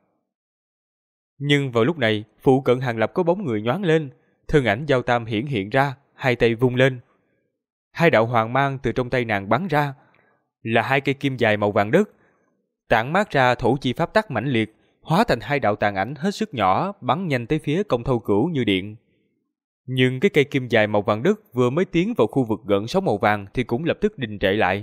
Nhưng vào lúc này, phụ cận Hàng Lập có bóng người nhoáng lên, thân ảnh Giao Tam hiển hiện ra, hai tay vung lên. Hai đạo hoàng mang từ trong tay nàng bắn ra, là hai cây kim dài màu vàng đất, tản mát ra thổ chi pháp tắc mãnh liệt, hóa thành hai đạo tàn ảnh hết sức nhỏ, bắn nhanh tới phía Công Thâu Cửu như điện. Nhưng cái cây kim dài màu vàng đất vừa mới tiến vào khu vực gợn sóng màu vàng thì cũng lập tức đình trệ lại.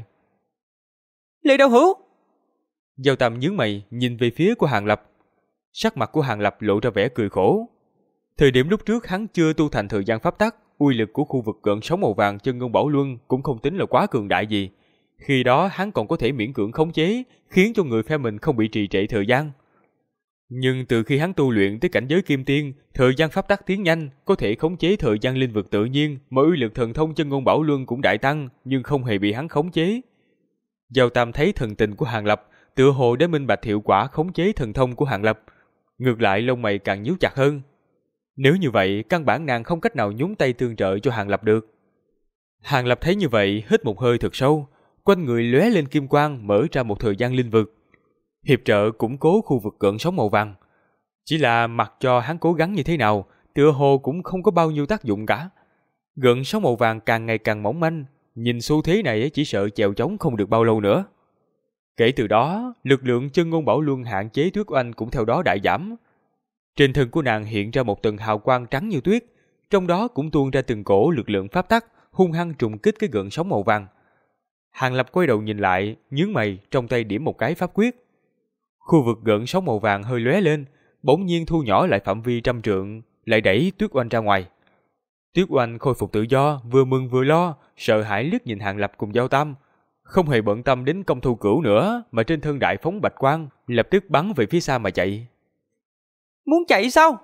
Lệ đạo hữu! Giao Tam nhướng mày nhìn về phía của Hàng Lập. Sắc mặt của Hàng Lập lộ ra vẻ cười khổ. Thời điểm lúc trước hắn chưa tu thành thời gian pháp tắc, uy lực của khu vực gợn sóng màu vàng Chân Ngôn Bảo Luân cũng không tính là quá cường đại gì. Khi đó hắn còn có thể miễn cưỡng khống chế, khiến cho người phe mình không bị trì trệ thời gian. Nhưng từ khi hắn tu luyện tới cảnh giới kim tiên, thời gian pháp tắc tiến nhanh, có thể khống chế thời gian linh vực tự nhiên, mà uy lực thần thông Chân Ngôn Bảo Luân cũng đại tăng, nhưng không hề bị hắn khống chế. Giao Tam thấy thần tình của Hàng Lập, tựa hồ đã minh bạch hiệu quả khống chế thần thông của Hàng Lập, ngược lại lông mày càng nhíu chặt hơn. Nếu như vậy, căn bản nàng không cách nào nhúng tay tương trợ cho Hàng Lập được. Hàng Lập thấy như vậy, hít một hơi thật sâu, quanh người lóe lên kim quang, mở ra một thời gian linh vực, hiệp trợ củng cố khu vực gợn sóng màu vàng. Chỉ là mặc cho hắn cố gắng như thế nào, tựa hồ cũng không có bao nhiêu tác dụng cả. Gợn sóng màu vàng càng ngày càng mỏng manh, nhìn xu thế này chỉ sợ chèo chống không được bao lâu nữa. Kể từ đó, lực lượng Chân Ngôn Bảo Luân hạn chế Tuyết Oanh cũng theo đó đại giảm. Trên thân của nàng hiện ra một tầng hào quang trắng như tuyết, trong đó cũng tuôn ra từng cổ lực lượng pháp tắc hung hăng trùng kích cái gợn sóng màu vàng. Hàng Lập quay đầu nhìn lại, nhướng mày, trong tay điểm một cái pháp quyết. Khu vực gợn sóng màu vàng hơi lóe lên, bỗng nhiên thu nhỏ lại phạm vi 100 trượng, lại đẩy Tuyết Oanh ra ngoài. Tuyết Oanh khôi phục tự do, vừa mừng vừa lo, sợ hãi liếc nhìn Hàng Lập cùng Giao Tam, không hề bận tâm đến công thu cửu nữa, mà trên thân đại phóng bạch quang, lập tức bắn về phía xa mà chạy. Muốn chạy sao?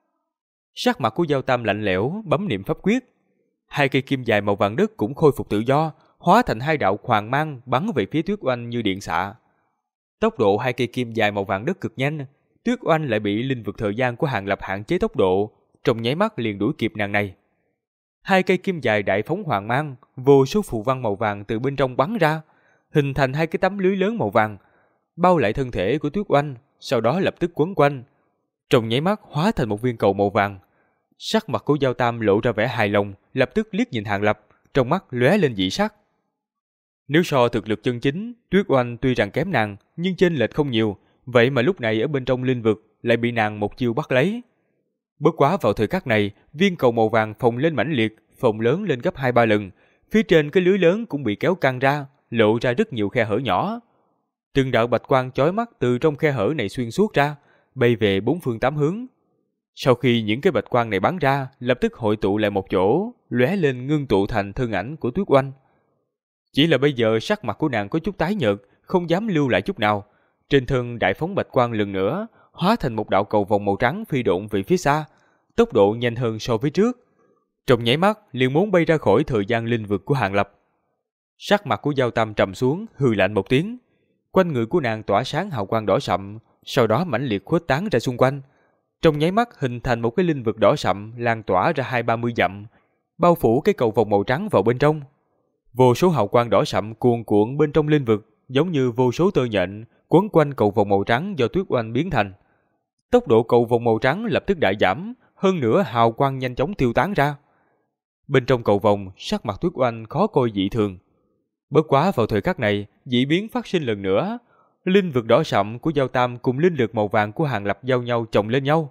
Sắc mặt của Giao Tam lạnh lẽo, bấm niệm pháp quyết. Hai cây kim dài màu vàng đất cũng khôi phục tự do, hóa thành hai đạo hoàng mang bắn về phía Tuyết Oanh như điện xạ. Tốc độ hai cây kim dài màu vàng đất cực nhanh, Tuyết Oanh lại bị linh vực thời gian của Hàng Lập hạn chế tốc độ, trong nháy mắt liền đuổi kịp nàng này. Hai cây kim dài đại phóng hoàng mang, vô số phù văn màu vàng từ bên trong bắn ra, hình thành hai cái tấm lưới lớn màu vàng, bao lại thân thể của Tuyết Oanh, sau đó lập tức quấn quanh, trong nháy mắt hóa thành một viên cầu màu vàng. Sắc mặt của Giao Tam lộ ra vẻ hài lòng, lập tức liếc nhìn Hàng Lập, trong mắt lóe lên dị sắc. Nếu so thực lực chân chính, Tuyết Oanh tuy rằng kém nàng, nhưng chênh lệch không nhiều, vậy mà lúc này ở bên trong linh vực lại bị nàng một chiêu bắt lấy. Bất quá vào thời khắc này, viên cầu màu vàng phồng lên mãnh liệt, phồng lớn lên gấp 2-3 lần, phía trên cái lưới lớn cũng bị kéo căng ra, lộ ra rất nhiều khe hở nhỏ. Từng đạo bạch quang chói mắt từ trong khe hở này xuyên suốt ra, bay về 4 phương 8 hướng. Sau khi những cái bạch quang này bắn ra, lập tức hội tụ lại một chỗ, lóe lên ngưng tụ thành thân ảnh của Tuyết Oanh. Chỉ là bây giờ sắc mặt của nàng có chút tái nhợt, không dám lưu lại chút nào. Trên thân đại phóng bạch quang lần nữa, hóa thành một đạo cầu vòng màu trắng phi độn về phía xa, tốc độ nhanh hơn so với trước. Trong nháy mắt liền muốn bay ra khỏi thời gian linh vực của Hàng Lập. Sắc mặt của Giao Tam trầm xuống, hừ lạnh một tiếng. Quanh người của nàng tỏa sáng hào quang đỏ sậm, sau đó mãnh liệt khuếch tán ra xung quanh. Trong nháy mắt hình thành một cái linh vực đỏ sậm lan tỏa ra 20-30 dặm, bao phủ cái cầu vòng màu trắng vào bên trong. Vô số hào quang đỏ sậm cuồn cuộn bên trong linh vực, giống như vô số tơ nhện quấn quanh cầu vòng màu trắng do Tuyết Oanh biến thành. Tốc độ cầu vòng màu trắng lập tức đại giảm, hơn nữa hào quang nhanh chóng tiêu tán ra. Bên trong cầu vòng, sắc mặt Tuyết Oanh khó coi dị thường. Bất quá vào thời khắc này, dị biến phát sinh lần nữa. Linh vực đỏ sậm của Giao Tam cùng linh lực màu vàng của Hàng Lập giao nhau chồng lên nhau.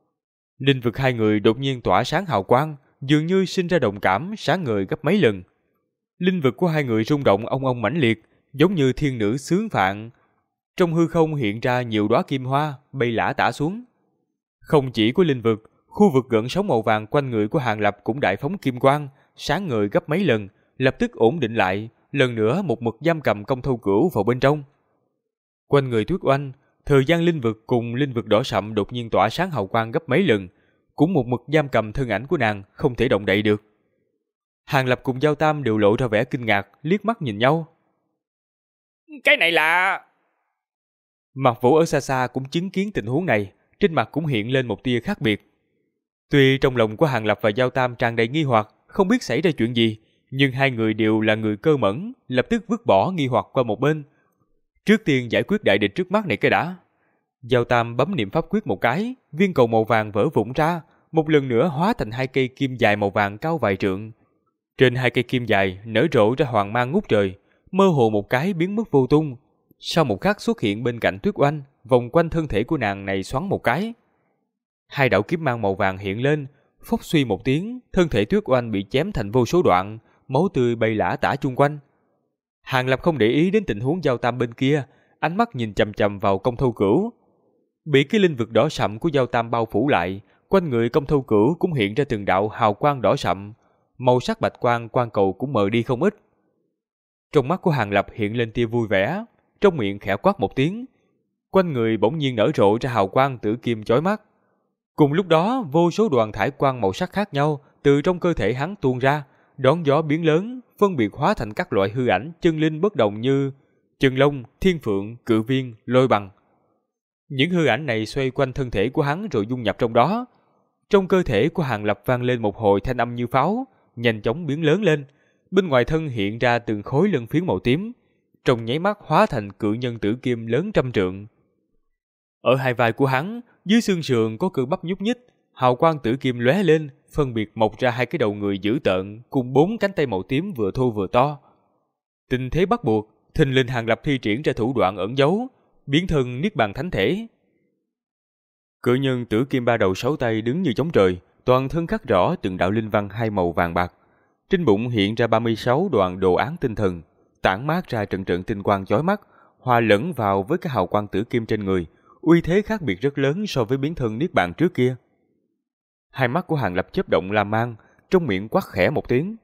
Linh vực hai người đột nhiên tỏa sáng hào quang, dường như sinh ra động cảm sáng ngời gấp mấy lần. Linh vực của hai người rung động ong ong mãnh liệt, giống như thiên nữ xướng phạn. Trong hư không hiện ra nhiều đóa kim hoa bay lả tả xuống. Không chỉ có linh vực, khu vực gợn sóng màu vàng quanh người của Hàng Lập cũng đại phóng kim quang, sáng ngời gấp mấy lần, lập tức ổn định lại, lần nữa một mực giam cầm công thâu cửu vào bên trong. Quanh người Tuyết Oanh, thời gian linh vực cùng linh vực đỏ sậm đột nhiên tỏa sáng hào quang gấp mấy lần, cũng một mực giam cầm thân ảnh của nàng, không thể động đậy được. Hàng Lập cùng Giao Tam đều lộ ra vẻ kinh ngạc, liếc mắt nhìn nhau. Cái này là... Mạc Vũ ở xa xa cũng chứng kiến tình huống này, trên mặt cũng hiện lên một tia khác biệt. Tuy trong lòng của Hàng Lập và Giao Tam tràn đầy nghi hoặc, không biết xảy ra chuyện gì, nhưng hai người đều là người cơ mẫn, lập tức vứt bỏ nghi hoặc qua một bên. Trước tiên giải quyết đại địch trước mắt này cái đã. Giao Tam bấm niệm pháp quyết một cái, viên cầu màu vàng vỡ vụn ra, một lần nữa hóa thành hai cây kim dài màu vàng cao vài trượng. Trên hai cây kim dài nở rộ ra hoàng mang ngút trời, mơ hồ một cái biến mất vô tung. Sau một khắc xuất hiện bên cạnh Tuyết Oanh, vòng quanh thân thể của nàng này xoắn một cái. Hai đạo kiếm mang màu vàng hiện lên, phốc suy một tiếng, thân thể Tuyết Oanh bị chém thành vô số đoạn, máu tươi bay lả tả chung quanh. Hàng Lập không để ý đến tình huống Giao Tam bên kia, ánh mắt nhìn chằm chằm vào công thâu cửu. Bị cái linh vực đỏ sậm của Giao Tam bao phủ lại, quanh người công thâu cửu cũng hiện ra từng đạo hào quang đỏ sậm, màu sắc bạch quang quang cầu cũng mờ đi không ít. Trong mắt của Hàng Lập hiện lên tia vui vẻ, trong miệng khẽ quát một tiếng, quanh người bỗng nhiên nở rộ ra hào quang tử kim chói mắt. Cùng lúc đó, vô số đoàn thải quang màu sắc khác nhau từ trong cơ thể hắn tuôn ra, đón gió biến lớn, phân biệt hóa thành các loại hư ảnh chân linh bất đồng như Chân Long, Thiên Phượng, Cự Viên, Lôi Bằng. Những hư ảnh này xoay quanh thân thể của hắn rồi dung nhập trong đó. Trong cơ thể của Hàng Lập vang lên một hồi thanh âm như pháo, nhanh chóng biến lớn lên. Bên ngoài thân hiện ra từng khối lân phiến màu tím, trong nháy mắt hóa thành cự nhân tử kim lớn 100 trượng. Ở hai vai của hắn, dưới xương sườn có cơ bắp nhúc nhích, hào quang tử kim lóe lên, phân biệt mọc ra hai cái đầu người dữ tợn cùng 4 cánh tay màu tím vừa thô vừa to. Tình thế bắt buộc, thình lình Hàng Lập thi triển ra thủ đoạn ẩn giấu, biến thân niết bàn thánh thể. Cự nhân tử kim 3 đầu 6 tay đứng như chống trời, toàn thân khắc rõ từng đạo linh văn hai màu vàng bạc. Trên bụng hiện ra 36 đoạn đồ án tinh thần, tản mát ra trận trận tinh quang chói mắt, hòa lẫn vào với cái hào quang tử kim trên người, uy thế khác biệt rất lớn so với biến thân niết bàn trước kia. Hai mắt của Hàng Lập chớp động lam mang, trong miệng quát khẽ một tiếng.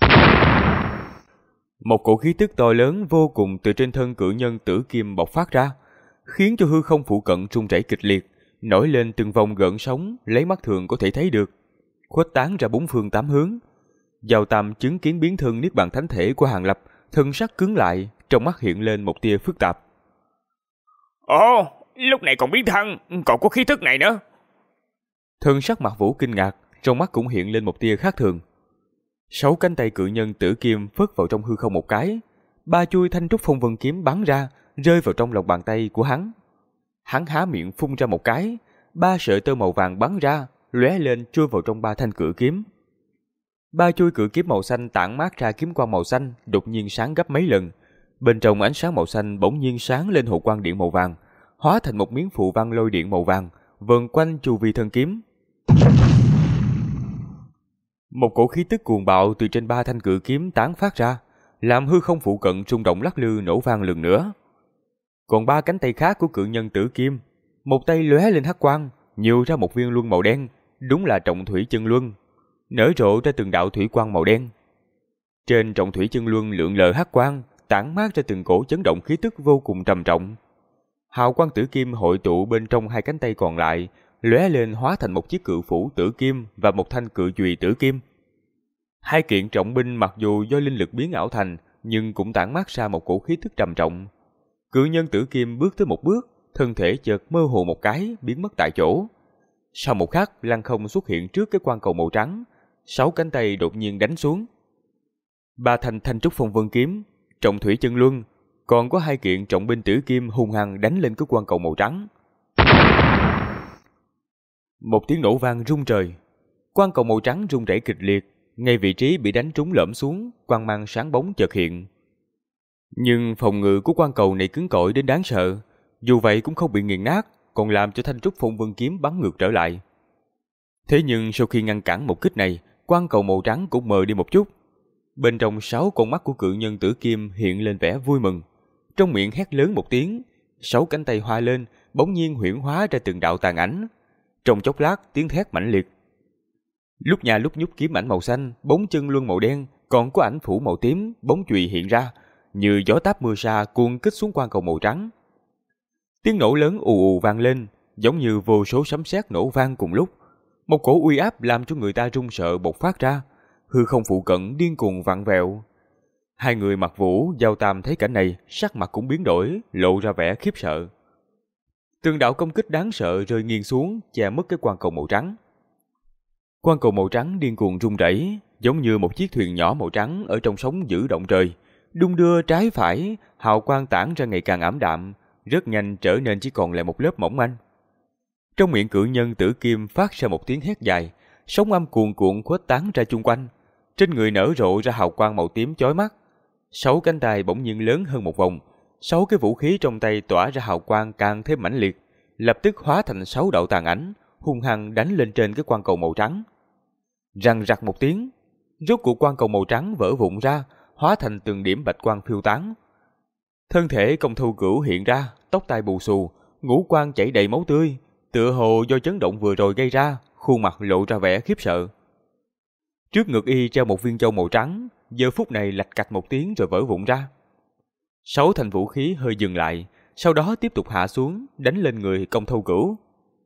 Một cổ khí tức to lớn vô cùng từ trên thân cự nhân tử kim bộc phát ra, khiến cho hư không phụ cận rung rẩy kịch liệt, nổi lên từng vòng gợn sóng lấy mắt thường có thể thấy được, khuếch tán ra bốn phương tám hướng. Giao Tam chứng kiến biến thân niết bàn thánh thể của Hàng Lập, thân sắc cứng lại, trong mắt hiện lên một tia phức tạp. Ồ, lúc này còn biến thân, còn có khí thức này nữa. Thân sắc Mạc Vũ kinh ngạc, trong mắt cũng hiện lên một tia khác thường. 6 cánh tay cự nhân tử kim phất vào trong hư không một cái, 3 chuôi thanh trúc phong vân kiếm bắn ra, rơi vào trong lòng bàn tay của hắn. Hắn há miệng phun ra một cái, 3 sợi tơ màu vàng bắn ra, lóe lên chui vào trong 3 thanh cự kiếm. 3 chuôi cự kiếm màu xanh tản mát ra kiếm quang màu xanh, đột nhiên sáng gấp mấy lần. Bên trong ánh sáng màu xanh bỗng nhiên sáng lên hồ quang điện màu vàng, hóa thành một miếng phù văn lôi điện màu vàng, vần quanh chu vi thân kiếm. Một cổ khí tức cuồng bạo từ trên 3 thanh cự kiếm tán phát ra, làm hư không phụ cận rung động lắc lư nổ vang lần nữa. Còn 3 cánh tay khác của cự nhân tử kim, một tay lóe lên hắc quang, nhiều ra một viên luân màu đen, đúng là trọng thủy chân luân, nở rộ ra từng đạo thủy quang màu đen. Trên trọng thủy chân luân lượn lờ hắc quang, tản mát ra từng cổ chấn động khí tức vô cùng trầm trọng. Hào quang tử kim hội tụ bên trong 2 cánh tay còn lại, lóe lên hóa thành một chiếc cự phủ tử kim và một thanh cự chùy tử kim. 2 kiện trọng binh mặc dù do linh lực biến ảo thành, nhưng cũng tản mát ra một cổ khí tức trầm trọng. Cự nhân tử kim bước tới một bước, thân thể chợt mơ hồ một cái, biến mất tại chỗ. Sau một khắc, lăng không xuất hiện trước cái quan cầu màu trắng, 6 cánh tay đột nhiên đánh xuống. 3 thanh thanh trúc phong vân kiếm, trọng thủy chân luân, còn có 2 kiện trọng binh tử kim hung hăng đánh lên cái quan cầu màu trắng. Một tiếng nổ vang rung trời, quan cầu màu trắng rung rẩy kịch liệt, ngay vị trí bị đánh trúng lõm xuống, quang mang sáng bóng chợt hiện. Nhưng phòng ngự của quan cầu này cứng cỏi đến đáng sợ, dù vậy cũng không bị nghiền nát, còn làm cho thanh trúc phong vân kiếm bắn ngược trở lại. Thế nhưng sau khi ngăn cản một kích này, quan cầu màu trắng cũng mờ đi một chút. Bên trong 6 con mắt của cự nhân tử kim hiện lên vẻ vui mừng, trong miệng hét lớn một tiếng, 6 cánh tay hoa lên, bỗng nhiên huyễn hóa ra từng đạo tàn ảnh. Trong chốc lát tiếng thét mãnh liệt. Lúc nhà lúc nhúc kiếm ảnh màu xanh, bóng chân luân màu đen, còn có ảnh phủ màu tím, bóng chùy hiện ra, như gió táp mưa sa cuốn kích xuống quan cầu màu trắng. Tiếng nổ lớn ù ù vang lên, giống như vô số sấm sét nổ vang cùng lúc. Một cổ uy áp làm cho người ta run sợ bộc phát ra, hư không phụ cận điên cuồng vặn vẹo. 2 người Mặc Vũ, Giao Tam thấy cảnh này, sắc mặt cũng biến đổi, lộ ra vẻ khiếp sợ. Từng đạo công kích đáng sợ rơi nghiêng xuống, che mất cái quan cầu màu trắng. Quan cầu màu trắng điên cuồng rung rẩy, giống như một chiếc thuyền nhỏ màu trắng ở trong sóng dữ động trời, đung đưa trái phải, hào quang tản ra ngày càng ảm đạm, rất nhanh trở nên chỉ còn lại một lớp mỏng manh. Trong miệng cự nhân tử kim phát ra một tiếng hét dài, sóng âm cuồn cuộn khuếch tán ra chung quanh, trên người nở rộ ra hào quang màu tím chói mắt. 6 cánh tay bỗng nhiên lớn hơn một vòng, 6 cái vũ khí trong tay tỏa ra hào quang càng thêm mãnh liệt, lập tức hóa thành 6 đạo tàn ảnh, hung hăng đánh lên trên cái quan cầu màu trắng. Răng rặc một tiếng, rốt cuộc quan cầu màu trắng vỡ vụn ra, hóa thành từng điểm bạch quang phiêu tán. Thân thể Công Thu Cửu hiện ra, tóc tai bù xù, ngũ quan chảy đầy máu tươi, tựa hồ do chấn động vừa rồi gây ra, khuôn mặt lộ ra vẻ khiếp sợ. Trước ngực y treo một viên châu màu trắng, giờ phút này lạch cạch một tiếng rồi vỡ vụn ra. 6 thanh vũ khí hơi dừng lại, sau đó tiếp tục hạ xuống, đánh lên người Công Thu Cửu.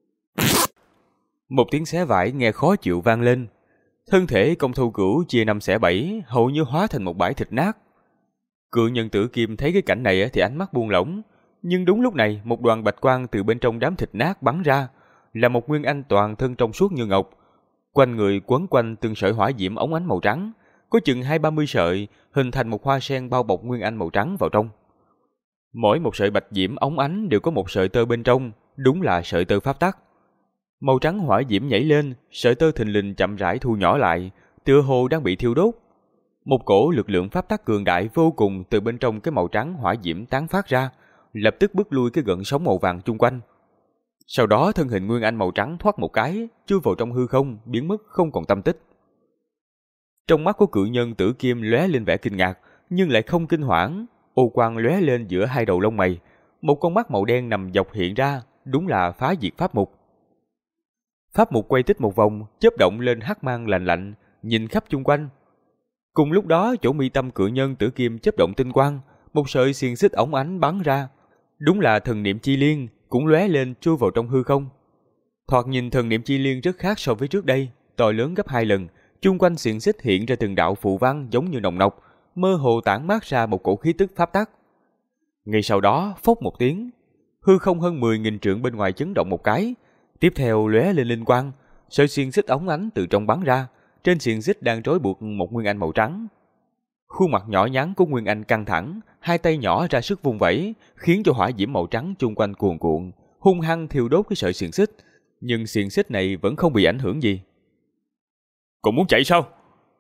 Một tiếng xé vải nghe khó chịu vang lên. Thân thể Công Thu Cửu chia 5 xẻ 7, hầu như hóa thành một bãi thịt nát. Cự nhân tử kim thấy cái cảnh này thì ánh mắt buông lỏng, nhưng đúng lúc này một đoàn bạch quang từ bên trong đám thịt nát bắn ra, là một nguyên anh toàn thân trong suốt như ngọc, quanh người quấn quanh từng sợi hỏa diễm óng ánh màu trắng, có chừng 20-30 sợi, hình thành một hoa sen bao bọc nguyên anh màu trắng vào trong. Mỗi một sợi bạch diễm óng ánh đều có một sợi tơ bên trong, đúng là sợi tơ pháp tắc. Màu trắng hỏa diễm nhảy lên, sợi tơ thình lình chậm rãi thu nhỏ lại, tựa hồ đang bị thiêu đốt. Một cổ lực lượng pháp tắc cường đại vô cùng từ bên trong cái màu trắng hỏa diễm tán phát ra, lập tức bức lui cái gợn sóng màu vàng chung quanh. Sau đó thân hình nguyên anh màu trắng thoát một cái, chui vào trong hư không, biến mất không còn tâm tích. Trong mắt của cự nhân tử kim lóe lên vẻ kinh ngạc, nhưng lại không kinh hoảng. Ô quang lóe lên giữa hai đầu lông mày, một con mắt màu đen nằm dọc hiện ra, đúng là phá diệt pháp mục. Pháp mục quay tích một vòng, chớp động lên hắc mang lạnh lạnh, nhìn khắp chung quanh. Cùng lúc đó, chỗ mi tâm cự nhân tử kim chớp động tinh quang, một sợi xiềng xích óng ánh bắn ra, đúng là thần niệm chi liên, cũng lóe lên chui vào trong hư không. Thoạt nhìn thần niệm chi liên rất khác so với trước đây, to lớn gấp 2 lần, chung quanh xiềng xích hiện ra từng đạo phù văn giống như nòng nọc, mơ hồ tản mát ra một cổ khí tức pháp tắc. Ngay sau đó, phốc một tiếng, hư không hơn 10.000 trượng bên ngoài chấn động một cái, tiếp theo lóe lên linh quang, sợi xiềng xích óng ánh từ trong bắn ra, trên xiềng xích đang trói buộc một nguyên anh màu trắng. Khuôn mặt nhỏ nhắn của nguyên anh căng thẳng, hai tay nhỏ ra sức vung vẩy, khiến cho hỏa diễm màu trắng chung quanh cuồn cuộn, hung hăng thiêu đốt cái sợi xiềng xích, nhưng xiềng xích này vẫn không bị ảnh hưởng gì. Còn muốn chạy sao?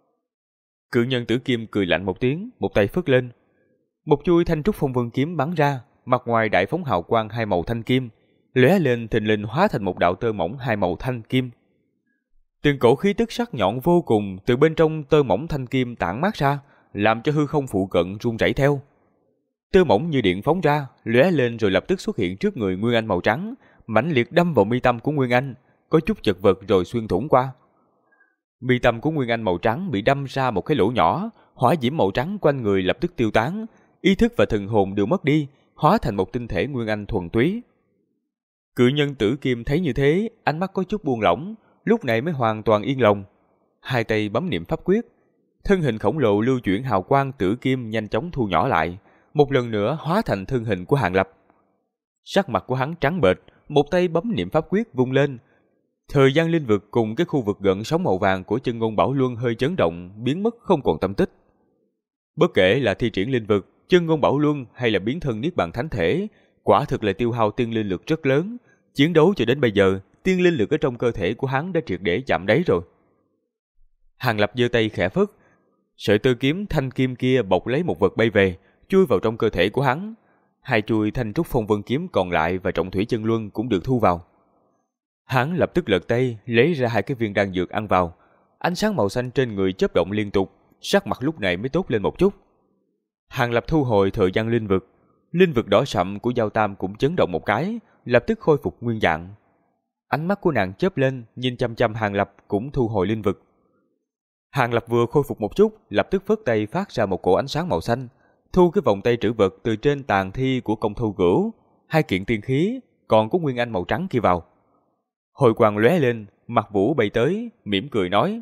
Cự nhân tử kim cười lạnh một tiếng, một tay phất lên. Một chuôi thanh trúc phong vân kiếm bắn ra, mặt ngoài đại phóng hào quang hai màu thanh kim, lóe lên thình lình hóa thành một đạo tơ mỏng hai màu thanh kim. Từng cổ khí tức sắc nhọn vô cùng từ bên trong tơ mỏng thanh kim tản mát ra, làm cho hư không phụ cận rung rẩy theo. Tơ mỏng như điện phóng ra, lóe lên rồi lập tức xuất hiện trước người Nguyên Anh màu trắng, mãnh liệt đâm vào mi tâm của Nguyên Anh, có chút chật vật rồi xuyên thủng qua. Mi tâm của Nguyên Anh màu trắng bị đâm ra một cái lỗ nhỏ, hỏa diễm màu trắng quanh người lập tức tiêu tán, ý thức và thần hồn đều mất đi, hóa thành một tinh thể Nguyên Anh thuần túy. Cự nhân tử kim thấy như thế, ánh mắt có chút buông lỏng, lúc này mới hoàn toàn yên lòng. Hai tay bấm niệm pháp quyết, thân hình khổng lồ lưu chuyển hào quang tử kim nhanh chóng thu nhỏ lại, một lần nữa hóa thành thân hình của Hàn Lập. Sắc mặt của hắn trắng bệch, một tay bấm niệm pháp quyết vung lên. Thời gian linh vực cùng cái khu vực gần sóng màu vàng của chân ngôn bảo luân hơi chấn động, biến mất không còn tâm tích. Bất kể là thi triển linh vực, chân ngôn bảo luân hay là biến thân niết bàn thánh thể, quả thực là tiêu hao tiên linh lực rất lớn. Chiến đấu cho đến bây giờ, tiên linh lực ở trong cơ thể của hắn đã triệt để chạm đáy rồi. Hàn Lập giơ tay khẽ phất, sợi tơ kiếm thanh kim kia bọc lấy một vật bay về, chui vào trong cơ thể của hắn. Hai chuôi thanh trúc phong vân kiếm còn lại và trọng thủy chân luân cũng được thu vào. Hắn lập tức lật tay lấy ra hai cái viên đan dược ăn vào. Ánh sáng màu xanh trên người chớp động liên tục, sắc mặt lúc này mới tốt lên một chút. Hàn Lập thu hồi thời gian linh vực đỏ sậm của Giao Tam cũng chấn động một cái, lập tức khôi phục nguyên dạng. Ánh mắt của nàng chớp lên, nhìn chăm chăm Hàn Lập cũng thu hồi linh vực. Hàn Lập vừa khôi phục một chút, lập tức phất tay phát ra một cổ ánh sáng màu xanh, thu cái vòng tay trữ vật từ trên tàn thi của công thâu cửu, hai kiện tiên khí, còn có nguyên anh màu trắng kia vào. Hồi quang lóe lên, mặt Vũ bay tới, mỉm cười nói: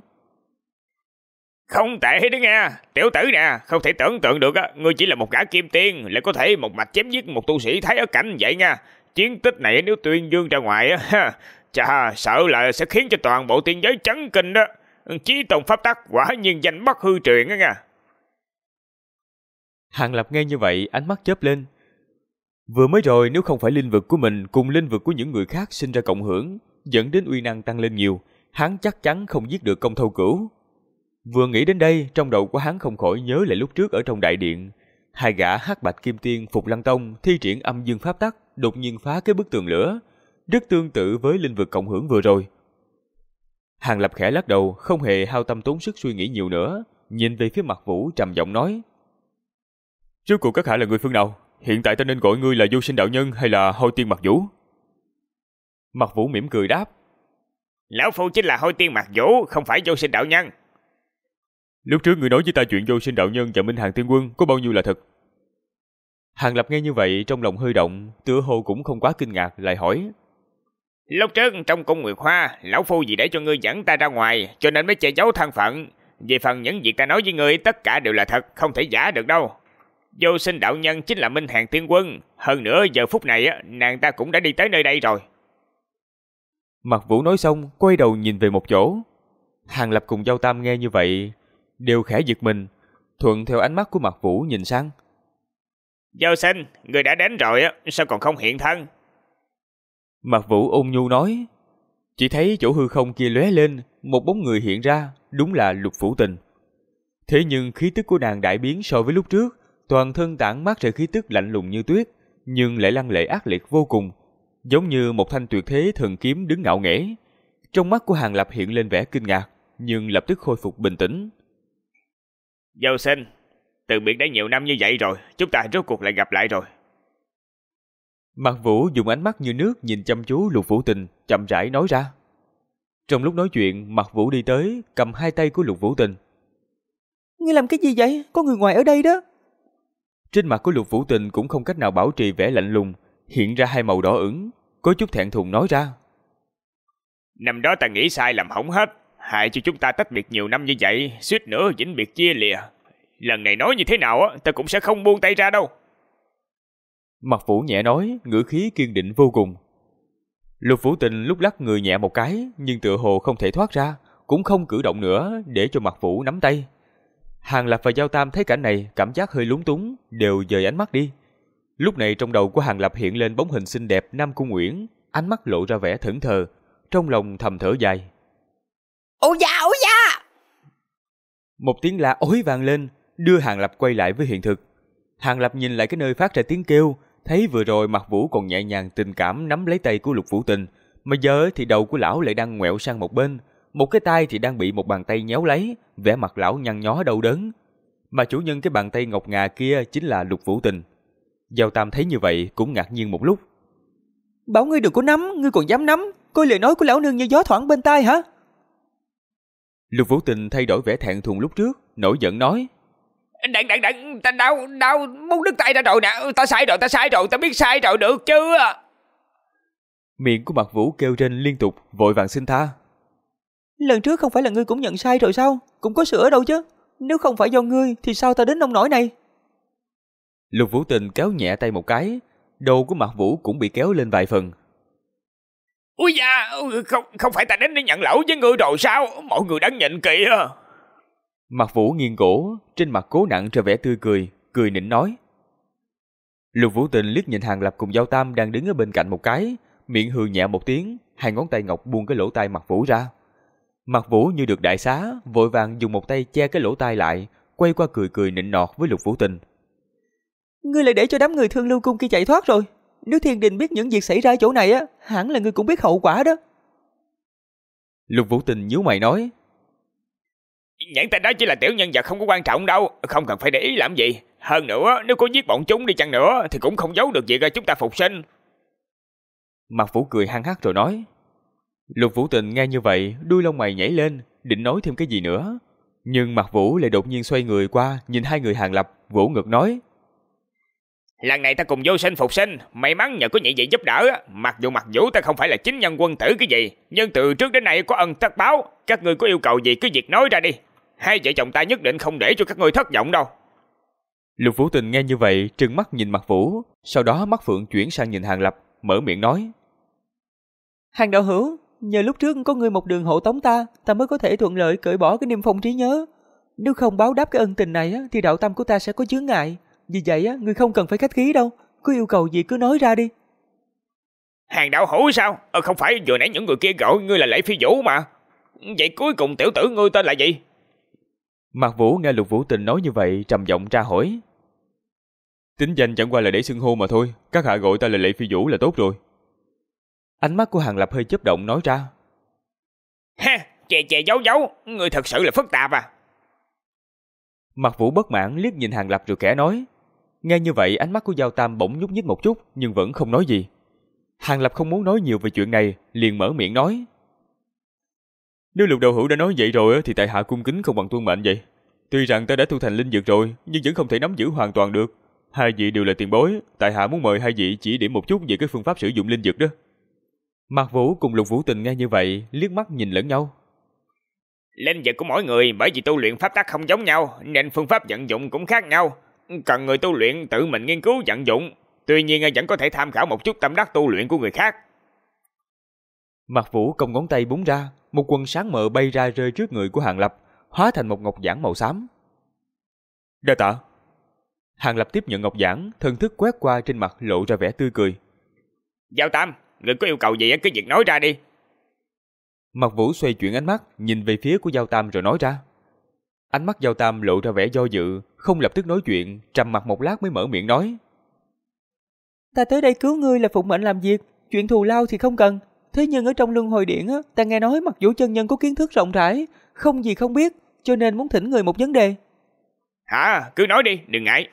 Không tệ đó nghe, tiểu tử nè, không thể tưởng tượng được á, ngươi chỉ là một gã kim tiên, lại có thể một mạch chém giết một tu sĩ Thái Ất cảnh vậy nha. Chiến tích này nếu tuyên dương ra ngoài á, chà, sợ là sẽ khiến cho toàn bộ tiên giới chấn kinh đó. Chí tôn pháp tắc quả nhiên danh bất hư truyền á nha. Hàn Lập nghe như vậy, ánh mắt chớp lên. Vừa mới rồi nếu không phải linh vực của mình cùng linh vực của những người khác sinh ra cộng hưởng, dẫn đến uy năng tăng lên nhiều, hắn chắc chắn không giết được công thâu cửu. Vừa nghĩ đến đây, trong đầu của hắn không khỏi nhớ lại lúc trước ở trong đại điện, hai gã hắc bạch kim tiên Phục Lăng Tông thi triển âm dương pháp tắc, đột nhiên phá cái bức tường lửa, rất tương tự với linh vực cộng hưởng vừa rồi. Hàn Lập khẽ lắc đầu, không hề hao tâm tốn sức suy nghĩ nhiều nữa, nhìn về phía mặt Vũ trầm giọng nói: Rốt cuộc các hạ là người phương nào? Hiện tại ta nên gọi ngươi là Vô Sinh đạo nhân hay là Hôi Tiên Mặc Vũ? Mặt Vũ mỉm cười đáp: Lão phu chính là Hôi Tiên Mặc Vũ, không phải Vô Sinh đạo nhân. Lúc trước ngươi nói với ta chuyện Vô Sinh đạo nhân và Minh Hàn Tiên Quân có bao nhiêu là thật? Hàn Lập nghe như vậy trong lòng hơi động, tựa hồ cũng không quá kinh ngạc, lại hỏi: Lúc trước trong cung Nguyệt Hoa, lão phu vì để cho ngươi dẫn ta ra ngoài, cho nên mới che giấu thân phận. Về phần những việc ta nói với ngươi tất cả đều là thật, không thể giả được đâu. Vô Sinh đạo nhân chính là Minh Hàn Tiên Quân, hơn nữa giờ phút này nàng ta cũng đã đi tới nơi đây rồi. Mặt Vũ nói xong, quay đầu nhìn về một chỗ. Hàn Lập cùng Giao Tam nghe như vậy, đều khẽ giật mình, thuận theo ánh mắt của Mặt Vũ nhìn sang. Vô Sinh, người đã đến rồi sao còn không hiện thân? Mặt Vũ ôn nhu nói. Chỉ thấy chỗ hư không kia lóe lên, một bóng người hiện ra, đúng là Lục Phủ Tình. Thế nhưng khí tức của nàng đại biến so với lúc trước, toàn thân tản mát ra khí tức lạnh lùng như tuyết, nhưng lại lăng lệ ác liệt vô cùng, giống như một thanh tuyệt thế thần kiếm đứng ngạo nghễ. Trong mắt của Hàn Lập hiện lên vẻ kinh ngạc, nhưng lập tức khôi phục bình tĩnh. Vô Sinh, Từ biệt đã nhiều năm như vậy rồi, chúng ta rốt cuộc lại gặp lại rồi. Mạc Vũ dùng ánh mắt như nước nhìn chăm chú Lục Vũ Tình, chậm rãi nói ra. Trong lúc nói chuyện, Mạc Vũ đi tới, cầm hai tay của Lục Vũ Tình. Ngươi làm cái gì vậy? Có người ngoài ở đây đó. Trên mặt của Lục Vũ Tình cũng không cách nào bảo trì vẻ lạnh lùng, hiện ra hai màu đỏ ửng, có chút thẹn thùng nói ra. Năm đó ta nghĩ sai làm hỏng hết, hại cho chúng ta tách biệt nhiều năm như vậy, suýt nữa vĩnh biệt chia lìa. Lần này nói như thế nào ta cũng sẽ không buông tay ra đâu. Mạc Vũ nhẹ nói, ngữ khí kiên định vô cùng. Lục Vũ Tình lúc lắc người nhẹ một cái, nhưng tựa hồ không thể thoát ra, cũng không cử động nữa để cho Mạc Vũ nắm tay. Hàng Lập và Giao Tam thấy cảnh này, cảm giác hơi lúng túng, đều dời ánh mắt đi. Lúc này trong đầu của Hàng Lập hiện lên bóng hình xinh đẹp Nam Cung Uyển, ánh mắt lộ ra vẻ thẫn thờ, trong lòng thầm thở dài. Ôi da, ôi da! Một tiếng la ối vang lên, đưa Hàng Lập quay lại với hiện thực. Hàng Lập nhìn lại cái nơi phát ra tiếng kêu, thấy vừa rồi Mạc Vũ còn nhẹ nhàng tình cảm nắm lấy tay của Lục Vũ Tình, mà giờ thì đầu của lão lại đang ngoẹo sang một bên, một cái tay thì đang bị một bàn tay nhéo lấy, vẻ mặt lão nhăn nhó đau đớn. Mà chủ nhân cái bàn tay ngọc ngà kia chính là Lục Vũ Tình. Giao Tam thấy như vậy cũng ngạc nhiên một lúc. Bảo ngươi đừng có nắm, ngươi còn dám nắm, coi lời nói của lão nương như gió thoảng bên tai hả? Lục Vũ Tình thay đổi vẻ thẹn thùng lúc trước, nổi giận nói. Đặng, ta đau, muốn đứt tay ra rồi nè, ta sai rồi, ta biết sai rồi được chứ. Miệng của Mạc Vũ kêu rên liên tục, vội vàng xin tha. Lần trước không phải là ngươi cũng nhận sai rồi sao? Cũng có sửa đâu chứ. Nếu không phải do ngươi thì sao ta đến nông nỗi này? Lục Vũ Tình kéo nhẹ tay một cái, đầu của Mạc Vũ cũng bị kéo lên vài phần. Úi da, không phải ta đến để nhận lỗi với ngươi rồi sao? Mọi người đang nhìn kìa. Mạc Vũ nghiêng cổ, trên mặt cố nặng ra vẻ tươi cười, cười nịnh nói. Lục Vũ Tình liếc nhìn Hàng Lập cùng Giao Tam đang đứng ở bên cạnh một cái, miệng hừ nhẹ một tiếng, hai ngón tay ngọc buông cái lỗ tai Mạc Vũ ra. Mạc Vũ như được đại xá, vội vàng dùng một tay che cái lỗ tai lại, quay qua cười cười nịnh nọt với Lục Vũ Tình. Ngươi lại để cho đám người Thương Lưu Cung kia chạy thoát rồi. Nếu Thiên Đình biết những việc xảy ra ở chỗ này hẳn là ngươi cũng biết hậu quả đó. Lục Vũ Tình nhíu mày nói. Nhãn ta đó chỉ là tiểu nhân vật không có quan trọng đâu, không cần phải để ý làm gì. Hơn nữa, nếu có giết bọn chúng đi chăng nữa thì cũng không giấu được việc chúng ta phục sinh. Mạc Vũ cười hăng hắc rồi nói. Lục Vũ Tình nghe như vậy, đuôi lông mày nhảy lên, định nói thêm cái gì nữa. Nhưng Mạc Vũ lại đột nhiên xoay người qua, nhìn hai người Hàng Lập, vỗ ngực nói. Lần này ta cùng vô sinh phục sinh, may mắn nhờ có nhị vị giúp đỡ. Mặc dù Mạc Vũ ta không phải là chính nhân quân tử cái gì, nhưng từ trước đến nay có ân tất báo. Các ngươi có yêu cầu gì cứ việc nói ra đi. Hai vợ chồng ta nhất định không để cho các ngươi thất vọng đâu. Lục Vũ Tình nghe như vậy, trừng mắt nhìn Mạc Vũ, sau đó mắt phượng chuyển sang nhìn Hàng Lập, mở miệng nói. Hàng đạo hữu, nhờ lúc trước có ngươi một đường hộ tống ta mới có thể thuận lợi cởi bỏ cái niêm phong trí nhớ. Nếu không báo đáp cái ân tình này thì đạo tâm của ta sẽ có chướng ngại. Vì vậy ngươi không cần phải khách khí đâu, có yêu cầu gì cứ nói ra đi. Hàng đạo hữu sao? Không phải vừa nãy những người kia gọi ngươi là Lễ Phi Vũ mà. Vậy cuối cùng tiểu tử ngươi tên là gì? Mạc Vũ nghe Lục Vũ Tình nói như vậy, trầm giọng tra hỏi. Tính danh chẳng qua là để xưng hô mà thôi, các hạ gọi ta là Lệ Phi Vũ là tốt rồi. Ánh mắt của Hàng Lập hơi chớp động nói ra. Ha, chè giấu, ngươi thật sự là phức tạp à. Mạc Vũ bất mãn liếc nhìn Hàng Lập rồi kẻ nói. Nghe như vậy ánh mắt của Giao Tam bỗng nhúc nhích một chút, nhưng vẫn không nói gì. Hàng Lập không muốn nói nhiều về chuyện này, liền mở miệng nói. Nếu Lục đạo hữu đã nói vậy rồi thì tại hạ cung kính không bằng tuân mệnh vậy. Tuy rằng ta đã tu thành linh dược rồi, nhưng vẫn không thể nắm giữ hoàn toàn được. Hai vị đều là tiền bối, tại hạ muốn mời hai vị chỉ điểm một chút về cái phương pháp sử dụng linh dược đó. Mạc Vũ cùng Lục Vũ Tình nghe như vậy, liếc mắt nhìn lẫn nhau. Linh dược của mỗi người bởi vì tu luyện pháp tắc không giống nhau, nên phương pháp vận dụng cũng khác nhau. Cần người tu luyện tự mình nghiên cứu vận dụng. Tuy nhiên vẫn có thể tham khảo một chút tâm đắc tu luyện của người khác. Mạc Vũ cong ngón tay búng ra, một quần sáng mờ bay ra rơi trước người của Hàng Lập, hóa thành một ngọc giản màu xám. Đa tạ. Hàng Lập tiếp nhận ngọc giản, thần thức quét qua trên mặt lộ ra vẻ tươi cười. Giao Tam, người có yêu cầu gì cứ việc nói ra đi. Mạc Vũ xoay chuyển ánh mắt, nhìn về phía của Giao Tam rồi nói ra. Ánh mắt Giao Tam lộ ra vẻ do dự, không lập tức nói chuyện, trầm mặc một lát mới mở miệng nói. Ta tới đây cứu ngươi là phụng mệnh làm việc, chuyện thù lao thì không cần. Thế nhưng ở trong luân hồi điện ta nghe nói Mạc Vũ chân nhân có kiến thức rộng rãi, không gì không biết, cho nên muốn thỉnh người một vấn đề. Hả? Cứ nói đi, đừng ngại.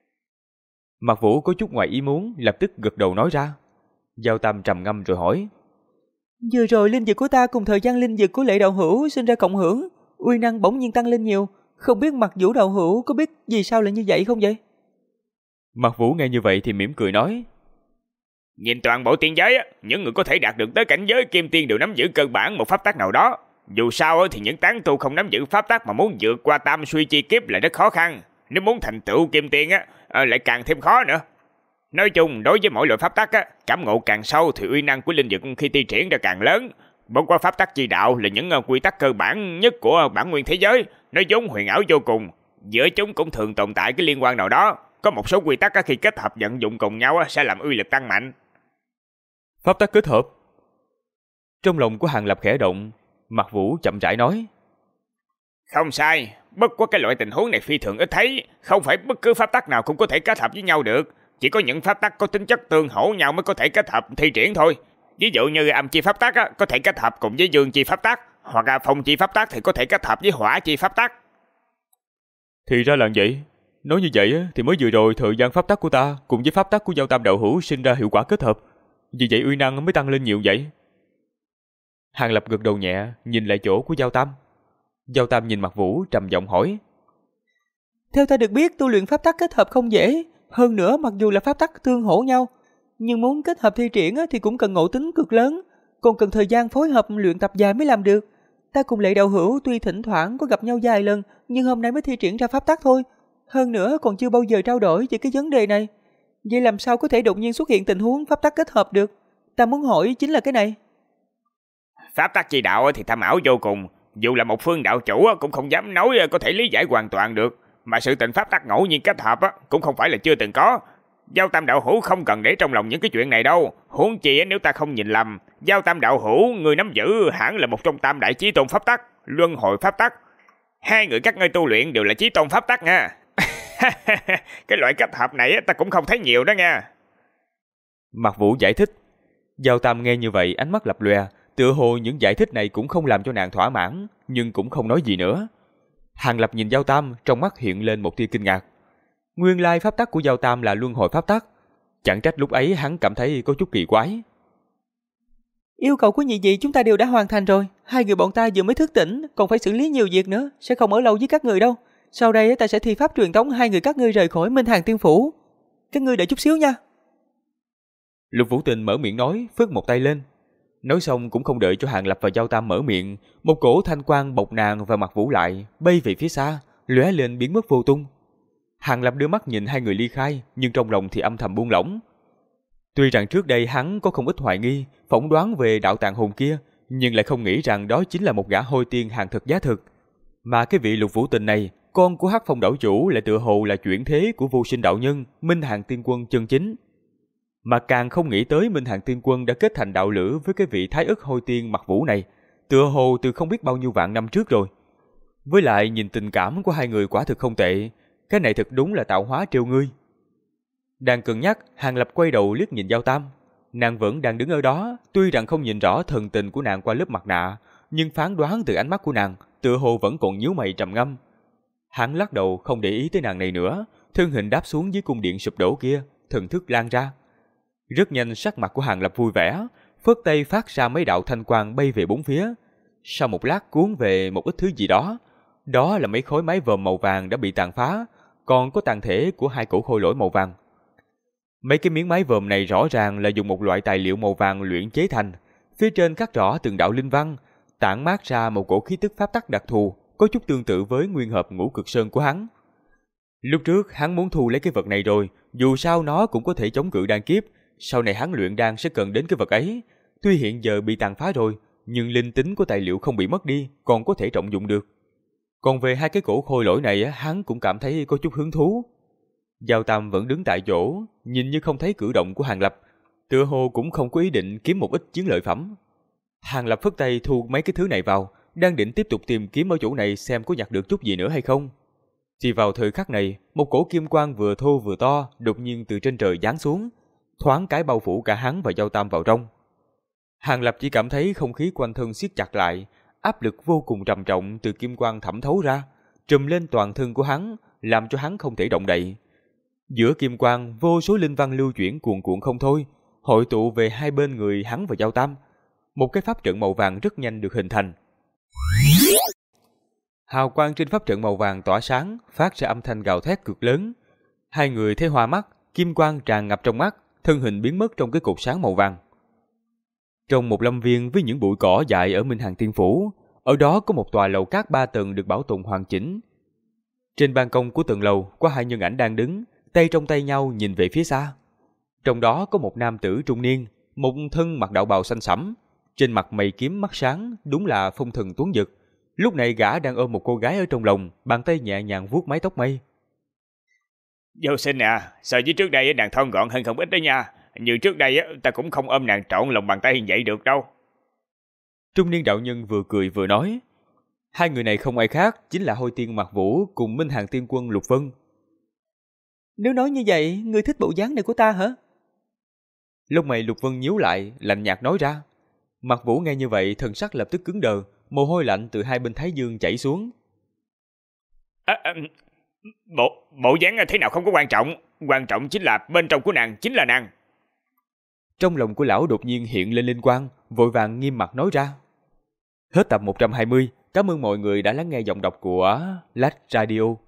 Mạc Vũ có chút ngoài ý muốn, lập tức gật đầu nói ra. Giao Tam trầm ngâm rồi hỏi. Vừa rồi linh dược của ta cùng thời gian linh dược của Lệ đạo hữu sinh ra cộng hưởng, uy năng bỗng nhiên tăng lên nhiều. Không biết Mạc Vũ đạo hữu có biết vì sao lại như vậy không vậy? Mạc Vũ nghe như vậy thì mỉm cười nói. Nhìn toàn bộ tiên giới, những người có thể đạt được tới cảnh giới kim tiên đều nắm giữ cơ bản một pháp tắc nào đó. Dù sao thì những tán tu không nắm giữ pháp tắc mà muốn vượt qua tam suy chi kiếp là rất khó khăn. Nếu muốn thành tựu kim tiên lại càng thêm khó nữa. Nói chung, đối với mỗi loại pháp tắc cảm ngộ càng sâu thì uy năng của linh dược khi thi triển ra càng lớn. Bất qua pháp tắc chi đạo là những quy tắc cơ bản nhất của bản nguyên thế giới, nó vốn huyền ảo vô cùng. Giữa chúng cũng thường tồn tại cái liên quan nào đó. Có một số quy tắc khi kết hợp vận dụng cùng nhau sẽ làm uy lực tăng mạnh. Pháp tắc kết hợp. Trong lòng của Hàng Lập khẽ động, Mạc Vũ chậm rãi nói. Không sai, bất quá cái loại tình huống này phi thường ít thấy. Không phải bất cứ pháp tắc nào cũng có thể kết hợp với nhau được. Chỉ có những pháp tắc có tính chất tương hỗ nhau mới có thể kết hợp thi triển thôi. Ví dụ như âm chi pháp tắc có thể kết hợp cùng với dương chi pháp tắc, hoặc là phong chi pháp tắc thì có thể kết hợp với hỏa chi pháp tắc. Thì ra là vậy. Nói như vậy thì mới vừa rồi thời gian pháp tắc của ta cùng với pháp tắc của Giao Tam đạo hữu sinh ra hiệu quả kết hợp. Vì vậy uy năng mới tăng lên nhiều vậy. Hàng Lập gật đầu nhẹ, nhìn lại chỗ của Giao Tam. Giao Tam nhìn Mạc Vũ trầm giọng hỏi. Theo ta được biết, tu luyện pháp tắc kết hợp không dễ. Hơn nữa, mặc dù là pháp tắc tương hỗ nhau, nhưng muốn kết hợp thi triển thì cũng cần ngộ tính cực lớn, còn cần thời gian phối hợp luyện tập dài mới làm được. Ta cùng Lệ đạo hữu tuy thỉnh thoảng có gặp nhau vài lần, nhưng hôm nay mới thi triển ra pháp tắc thôi. Hơn nữa còn chưa bao giờ trao đổi về cái vấn đề này. Vậy làm sao có thể đột nhiên xuất hiện tình huống pháp tắc kết hợp được? Ta muốn hỏi chính là cái này. Pháp tắc chi đạo thì thâm ảo vô cùng. Dù là một phương đạo chủ cũng không dám nói có thể lý giải hoàn toàn được. Mà sự tình pháp tắc ngẫu nhiên kết hợp cũng không phải là chưa từng có. Giao Tam đạo hữu không cần để trong lòng những cái chuyện này đâu. Huống chi nếu ta không nhìn lầm, Giao Tam đạo hữu người nắm giữ hẳn là một trong tam đại chí tôn pháp tắc, luân hồi pháp tắc. Hai người các ngươi tu luyện đều là chí tôn pháp tắc nha. Cái loại kết hợp này ta cũng không thấy nhiều đó nha. Mạc Vũ giải thích. Giao Tam nghe như vậy ánh mắt lập lòe, tựa hồ những giải thích này cũng không làm cho nàng thỏa mãn, nhưng cũng không nói gì nữa. Hàng Lập nhìn Giao Tam, trong mắt hiện lên một tia kinh ngạc. Nguyên lai pháp tắc của Giao Tam là luân hồi pháp tắc. Chẳng trách lúc ấy hắn cảm thấy có chút kỳ quái. Yêu cầu của nhị vị chúng ta đều đã hoàn thành rồi. Hai người bọn ta vừa mới thức tỉnh, còn phải xử lý nhiều việc nữa, sẽ không ở lâu với các người đâu. Sau đây ta sẽ thi pháp truyền tống hai người các ngươi rời khỏi Minh Hàng Tiên Phủ. Các ngươi đợi chút xíu nha. Lục Vũ Tình mở miệng nói, phất một tay lên. Nói xong cũng không đợi cho Hàng Lập và Giao Tam mở miệng, một cổ thanh quang bọc nàng và Mạc Vũ lại, bay về phía xa, lóe lên biến mất vô tung. Hàng Lập đưa mắt nhìn hai người ly khai, nhưng trong lòng thì âm thầm buông lỏng. Tuy rằng trước đây hắn có không ít hoài nghi, phỏng đoán về đạo tạng hồn kia, nhưng lại không nghĩ rằng đó chính là một gã hôi tiên hàng thực giá thực. Mà cái vị Lục Vũ Tình này, con của Hắc Phong đạo chủ lại tựa hồ là chuyển thế của Vô Sinh đạo nhân, Minh Hàng Tiên Quân chân chính. Mà càng không nghĩ tới Minh Hàng Tiên Quân đã kết thành đạo lữ với cái vị Thái Ức hôi tiên Mạc Vũ này, tựa hồ từ không biết bao nhiêu vạn năm trước rồi. Với lại nhìn tình cảm của hai người quả thực không tệ, cái này thật đúng là tạo hóa trêu ngươi. Đang cân nhắc, Hàng Lập quay đầu liếc nhìn Giao Tam. Nàng vẫn đang đứng ở đó, tuy rằng không nhìn rõ thần tình của nàng qua lớp mặt nạ, nhưng phán đoán từ ánh mắt của nàng, tựa hồ vẫn còn nhíu mày trầm ngâm. Hắn lắc đầu không để ý tới nàng này nữa, thân hình đáp xuống dưới cung điện sụp đổ kia, thần thức lan ra. Rất nhanh sắc mặt của Hàng Lập vui vẻ, phất tay phát ra mấy đạo thanh quang bay về bốn phía. Sau một lát cuốn về một ít thứ gì đó, đó là mấy khối mái vòm màu vàng đã bị tàn phá, còn có tàn thể của hai cổ khôi lỗi màu vàng. Mấy cái miếng mái vòm này rõ ràng là dùng một loại tài liệu màu vàng luyện chế thành, phía trên khắc rõ từng đạo linh văn, tản mát ra một cổ khí tức pháp tắc đặc thù, có chút tương tự với nguyên hợp ngũ cực sơn của hắn. Lúc trước hắn muốn thu lấy cái vật này rồi, dù sao nó cũng có thể chống cự đan kiếp, sau này hắn luyện đan sẽ cần đến cái vật ấy. Tuy hiện giờ bị tàn phá rồi, nhưng linh tính của tài liệu không bị mất đi, còn có thể trọng dụng được. Còn về hai cái cổ khôi lỗi này, hắn cũng cảm thấy có chút hứng thú. Giao Tam vẫn đứng tại chỗ, nhìn như không thấy cử động của Hàng Lập, tựa hồ cũng không có ý định kiếm một ít chiến lợi phẩm. Hàng Lập phất tay thu mấy cái thứ này vào, đang định tiếp tục tìm kiếm ở chỗ này xem có nhặt được chút gì nữa hay không. Thì vào thời khắc này, một cổ kim quang vừa thô vừa to đột nhiên từ trên trời giáng xuống, thoáng cái bao phủ cả hắn và Giao Tam vào trong. Hàng Lập chỉ cảm thấy không khí quanh thân siết chặt lại, áp lực vô cùng trầm trọng từ kim quang thẩm thấu ra, trùm lên toàn thân của hắn, làm cho hắn không thể động đậy. Giữa kim quang, vô số linh văn lưu chuyển cuồn cuộn không thôi, hội tụ về hai bên người hắn và Giao Tam. Một cái pháp trận màu vàng rất nhanh được hình thành. Hào quang trên pháp trận màu vàng tỏa sáng, phát ra âm thanh gào thét cực lớn. Hai người thấy hoa mắt, kim quang tràn ngập trong mắt, thân hình biến mất trong cái cột sáng màu vàng. Trong một lâm viên với những bụi cỏ dại ở Minh Hằng Tiên Phủ, ở đó có một tòa lầu cát 3 tầng được bảo tồn hoàn chỉnh. Trên ban công của tầng lầu có hai nhân ảnh đang đứng, tay trong tay nhau nhìn về phía xa. Trong đó có một nam tử trung niên, một thân mặc đạo bào xanh sẫm, trên mặt mày kiếm mắt sáng, đúng là phong thần tuấn dực. Lúc này gã đang ôm một cô gái ở trong lòng, bàn tay nhẹ nhàng vuốt mái tóc mây. Vô Sinh à, so với trước đây nàng thon gọn hơn không ít đó nha. Như trước đây ta cũng không ôm nàng trọn lòng bàn tay như vậy được đâu. Trung niên đạo nhân vừa cười vừa nói. Hai người này không ai khác, chính là Hôi Tiên Mạc Vũ cùng Minh Hằng Tiên Quân Lục Vân. Nếu nói như vậy, ngươi thích bộ dáng này của ta hả? Lông mày Lục Vân nhíu lại, lạnh nhạt nói ra. Mạc Vũ nghe như vậy, thần sắc lập tức cứng đờ, mồ hôi lạnh từ hai bên thái dương chảy xuống. Bộ dáng thế nào không có quan trọng chính là bên trong của nàng chính là nàng. Trong lòng của lão đột nhiên hiện lên linh quang, vội vàng nghiêm mặt nói ra. Hết tập 120, cảm ơn mọi người đã lắng nghe giọng đọc của Lách Radio.